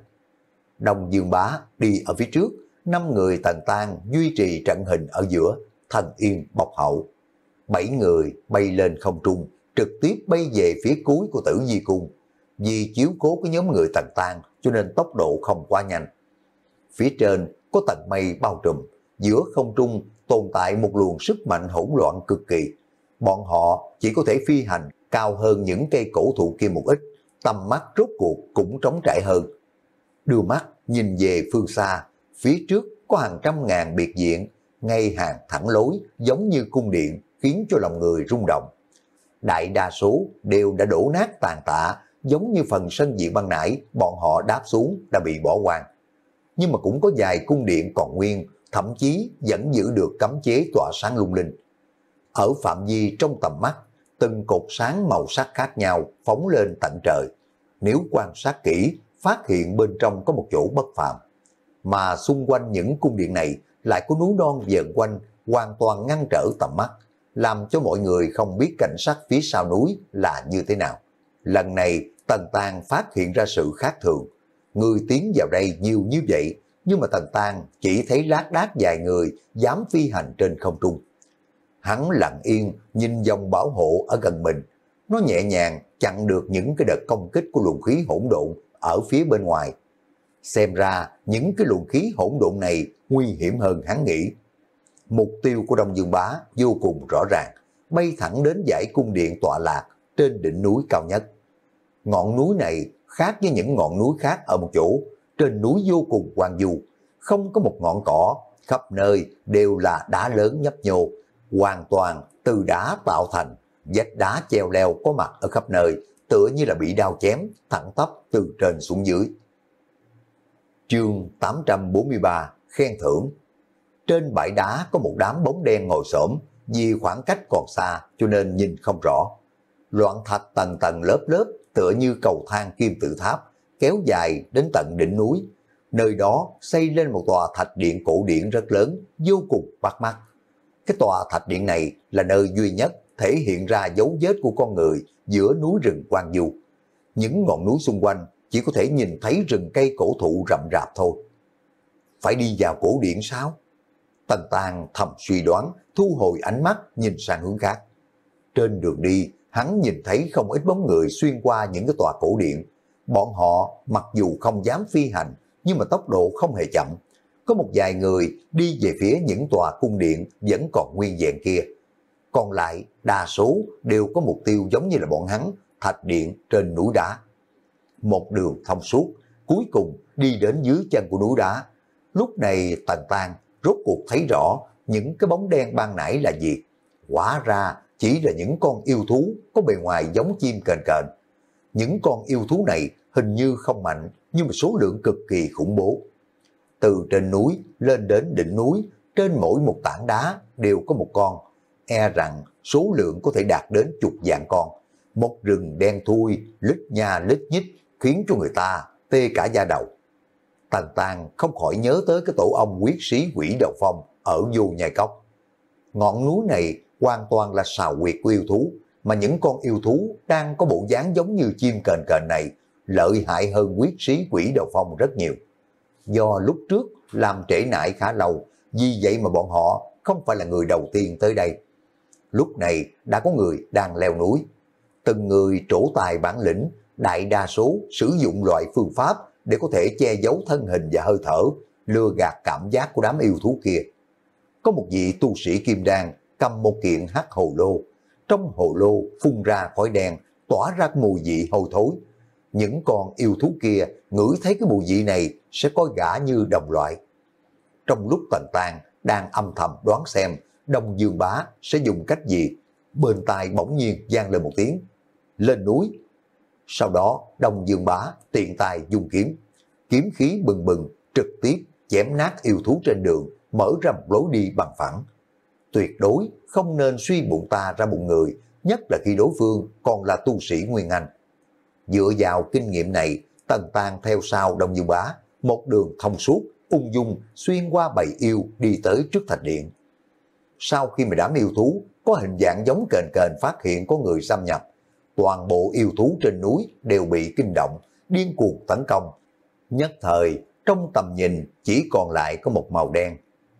Đông Dương Bá đi ở phía trước, năm người Tần Tang duy trì trận hình ở giữa, Thần Yên bọc hậu. Bảy người bay lên không trung, trực tiếp bay về phía cuối của Tử Di Cung. Vì chiếu cố cái nhóm người Tần Tang cho nên tốc độ không quá nhanh. Phía trên có tầng mây bao trùm, giữa không trung tồn tại một luồng sức mạnh hỗn loạn cực kỳ. Bọn họ chỉ có thể phi hành cao hơn những cây cổ thụ kia một ít, tầm mắt rốt cuộc cũng trống trải hơn. Đưa mắt nhìn về phương xa, phía trước có hàng trăm ngàn biệt viện, ngay hàng thẳng lối giống như cung điện, khiến cho lòng người rung động. Đại đa số đều đã đổ nát tàn tạ, giống như phần sân viện ban nãy bọn họ đáp xuống đã bị bỏ hoang. Nhưng mà cũng có vài cung điện còn nguyên, thậm chí vẫn giữ được cấm chế tỏa sáng lung linh. Ở phạm vi trong tầm mắt, từng cột sáng màu sắc khác nhau phóng lên tận trời. Nếu quan sát kỹ, phát hiện bên trong có một chỗ bất phàm. Mà xung quanh những cung điện này lại có núi non vờn quanh, hoàn toàn ngăn trở tầm mắt, làm cho mọi người không biết cảnh sắc phía sau núi là như thế nào. Lần này Tần Tang phát hiện ra sự khác thường. Người tiến vào đây nhiều như vậy, nhưng mà Tần Tang chỉ thấy lác đác vài người dám phi hành trên không trung. Hắn lặng yên nhìn dòng bảo hộ ở gần mình, nó nhẹ nhàng chặn được những cái đợt công kích của luồng khí hỗn độn ở phía bên ngoài. Xem ra những cái luồng khí hỗn độn này nguy hiểm hơn hắn nghĩ. Mục tiêu của Đông Dương Bá vô cùng rõ ràng, bay thẳng đến dãy cung điện tọa lạc trên đỉnh núi cao nhất. Ngọn núi này khác với những ngọn núi khác ở một chỗ, trên núi vô cùng hoang vu, không có một ngọn cỏ, khắp nơi đều là đá lớn nhấp nhô, hoàn toàn từ đá tạo thành, vách đá treo leo có mặt ở khắp nơi, tựa như là bị đao chém, thẳng tắp từ trên xuống dưới. Chương tám trăm bốn mươi ba, khen thưởng. Trên bãi đá có một đám bóng đen ngồi xổm, vì khoảng cách còn xa cho nên nhìn không rõ. Loạn thạch tầng tầng lớp lớp tựa như cầu thang kim tự tháp, kéo dài đến tận đỉnh núi. Nơi đó xây lên một tòa thạch điện cổ điển rất lớn, vô cùng bắt mắt. Cái tòa thạch điện này là nơi duy nhất thể hiện ra dấu vết của con người giữa núi rừng hoang vu. Những ngọn núi xung quanh chỉ có thể nhìn thấy rừng cây cổ thụ rậm rạp thôi. Phải đi vào cổ điện sao? Tần Tang thầm suy đoán, thu hồi ánh mắt nhìn sang hướng khác. Trên đường đi, hắn nhìn thấy không ít bóng người xuyên qua những cái tòa cổ điện. Bọn họ mặc dù không dám phi hành, nhưng mà tốc độ không hề chậm. có một vài người đi về phía những tòa cung điện vẫn còn nguyên vẹn kia. Còn lại đa số đều có mục tiêu giống như là bọn hắn, thạch điện trên núi đá. Một đường thông suốt, cuối cùng đi đến dưới chân của núi đá. Lúc này Tần Tang rốt cuộc thấy rõ những cái bóng đen ban nãy là gì. Hóa ra chỉ là những con yêu thú có bề ngoài giống chim kền kền. Những con yêu thú này hình như không mạnh, nhưng mà số lượng cực kỳ khủng bố. Từ trên núi lên đến đỉnh núi, trên mỗi một tảng đá đều có một con, e rằng số lượng có thể đạt đến chục vạn con. Một rừng đen thui, lít nha lít nhít, khiến cho người ta tê cả da đầu. Tần Tang không khỏi nhớ tới cái tổ ong huyết sĩ Quỷ Đầu Phong ở Vô Nhai Cốc. Ngọn núi này hoàn toàn là sào huyệt của yêu thú, mà những con yêu thú đang có bộ dáng giống như chim kền kền này lợi hại hơn huyết sĩ Quỷ Đầu Phong rất nhiều. Do lúc trước làm trễ nải khá lâu, vì vậy mà bọn họ không phải là người đầu tiên tới đây. Lúc này đã có người đang leo núi. Từng người trổ tài bản lĩnh, đại đa số sử dụng loại phương pháp để có thể che giấu thân hình và hơi thở, lừa gạt cảm giác của đám yêu thú kia. Có một vị tu sĩ kim đan cầm một kiện hắc hồ lô. Trong hồ lô phun ra khói đen, tỏa ra mùi vị hôi thối. Những con yêu thú kia ngửi thấy cái mùi vị này sẽ coi gã như đồng loại. Trong lúc Tần Tang đang âm thầm đoán xem Đông Dương Bá sẽ dùng cách gì, bên tai bỗng nhiên vang lên một tiếng: lên núi. Sau đó Đông Dương Bá tiện tay dùng kiếm, kiếm khí bừng bừng trực tiếp chém nát yêu thú trên đường, mở ra một lối đi bằng phẳng. Tuyệt đối không nên suy bụng ta ra bụng người, nhất là khi đối phương còn là tu sĩ Nguyên Anh. Dựa vào kinh nghiệm này, Tần Tang theo sau Đông Dương Bá, một đường thông suốt, ung dung xuyên qua bầy yêu đi tới trước thạch điện. Sau khi mà đám yêu thú có hình dạng giống kền kền phát hiện có người xâm nhập, toàn bộ yêu thú trên núi đều bị kinh động, điên cuồng tấn công. Nhất thời, trong tầm nhìn chỉ còn lại có một màu đen.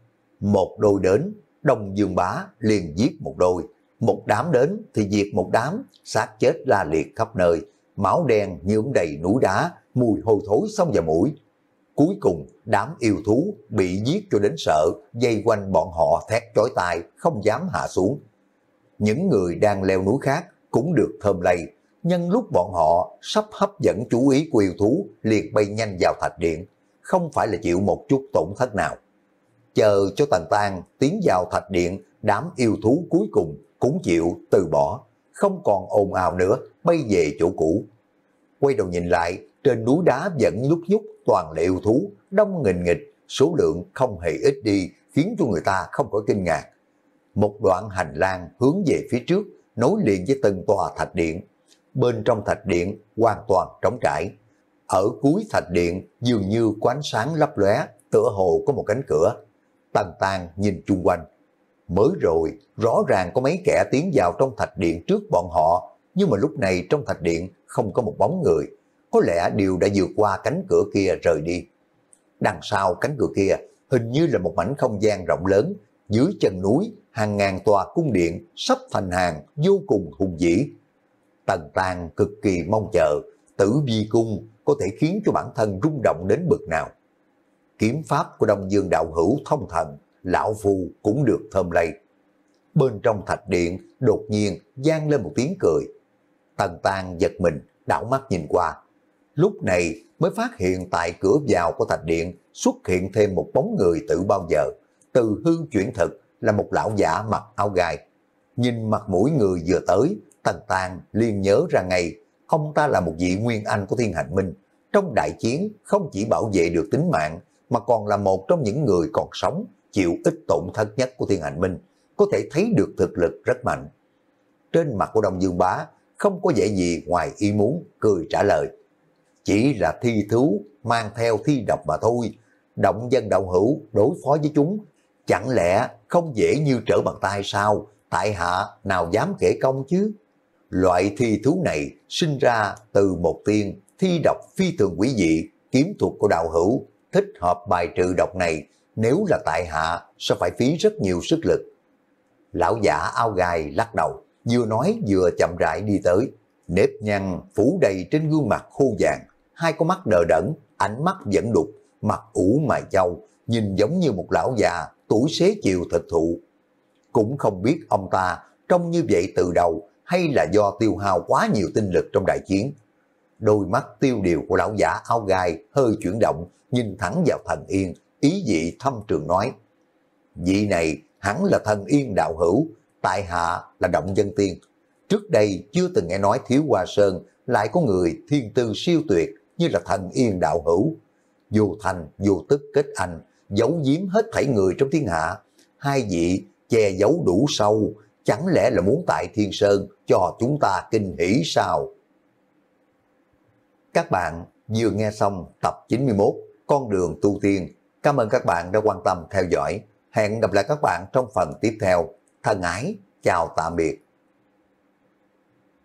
Một đôi đến, Đông Dương Bá liền giết một đôi, một đám đến thì diệt một đám, xác chết la liệt khắp nơi, máu đen nhuộm đầy núi đá, mùi hôi thối xông vào mũi. Cuối cùng, đám yêu thú bị giết cho đến sợ, dây quanh bọn họ thét chói tai, không dám hạ xuống. Những người đang leo núi khác cũng được thơm lây, nhân lúc bọn họ sắp hấp dẫn chú ý của yêu thú, liền bay nhanh vào thạch điện, không phải là chịu một chút tổn thất nào. Chờ cho Tần Tang tiến vào thạch điện, đám yêu thú cuối cùng cũng chịu từ bỏ, không còn ồn ào nữa, bay về chỗ cũ. Quay đầu nhìn lại, trên núi đá vẫn lúc nhúc toàn là yêu thú, đông nghìn nghịch, số lượng không hề ít đi, khiến cho người ta không có kinh ngạc. Một đoạn hành lang hướng về phía trước, nối liền với từng tòa thạch điện. Bên trong thạch điện hoàn toàn trống trải. Ở cuối thạch điện dường như có ánh sáng lấp lóe, tựa hồ có một cánh cửa. Tần Tang nhìn chung quanh. Mới rồi, rõ ràng có mấy kẻ tiến vào trong thạch điện trước bọn họ, nhưng mà lúc này trong thạch điện không có một bóng người. Có lẽ đều đã vượt qua cánh cửa kia rời đi. Đằng sau cánh cửa kia hình như là một mảnh không gian rộng lớn. Dưới chân núi, hàng ngàn tòa cung điện sắp thành hàng, vô cùng hùng vĩ. Tần Tang cực kỳ mong chờ Tử Vi cung có thể khiến cho bản thân rung động đến bực nào. Kiếm pháp của Đông Dương đạo hữu thông thần, lão phu cũng được thơm lây. Bên trong thạch điện đột nhiên vang lên một tiếng cười. Tần Tang giật mình, đảo mắt nhìn qua. Lúc này mới phát hiện tại cửa vào của thạch điện xuất hiện thêm một bóng người từ bao giờ. Từ hư chuyển thực là một lão giả mặc áo gai. Nhìn mặt mũi người vừa tới, Tần Tang liền nhớ ra ngay, ông ta là một vị nguyên anh của Thiên Hành Minh. Trong đại chiến không chỉ bảo vệ được tính mạng, mà còn là một trong những người còn sống, chịu ít tổn thất nhất của Thiên Hành Minh, có thể thấy được thực lực rất mạnh. Trên mặt của Đông Dương Bá không có vẻ gì ngoài ý muốn, cười trả lời: chỉ là thi thú mang theo thi độc mà thôi. Động dân đạo hữu đối phó với chúng, chẳng lẽ không dễ như trở bàn tay sao? Tại hạ nào dám kể công chứ? Loại thi thú này sinh ra từ một tiên, thi độc phi thường quý dị, kiếm thuật của đạo hữu thích hợp bài trừ độc này, nếu là tại hạ sẽ phải phí rất nhiều sức lực. Lão giả áo gai lắc đầu, vừa nói vừa chậm rãi đi tới, nếp nhăn phủ đầy trên gương mặt khô vàng, hai con mắt đờ đẫn, ánh mắt vẫn đục, mặt ủ mày châu, nhìn giống như một lão già tuổi xế chiều thực thụ. Cũng không biết ông ta trông như vậy từ đầu hay là do tiêu hao quá nhiều tinh lực trong đại chiến. Đôi mắt tiêu điều của lão giả áo gai hơi chuyển động, nhìn thẳng vào Thần Yên, ý vị thâm trường nói: vị này hẳn là Thần Yên đạo hữu, tại hạ là Động Dân Tiên. Trước đây chưa từng nghe nói Thiếu Hoa Sơn lại có người thiên tư siêu tuyệt như là Thần Yên đạo hữu. Vô thành vô tức kết anh, giấu giếm hết thảy người trong thiên hạ. Hai vị che giấu đủ sâu, chẳng lẽ là muốn tại Thiên Sơn cho chúng ta kinh hỉ sao? Các bạn vừa nghe xong tập chín mươi mốt Con đường tu tiên. Cảm ơn các bạn đã quan tâm theo dõi. Hẹn gặp lại các bạn trong phần tiếp theo. Thân ái, chào tạm biệt.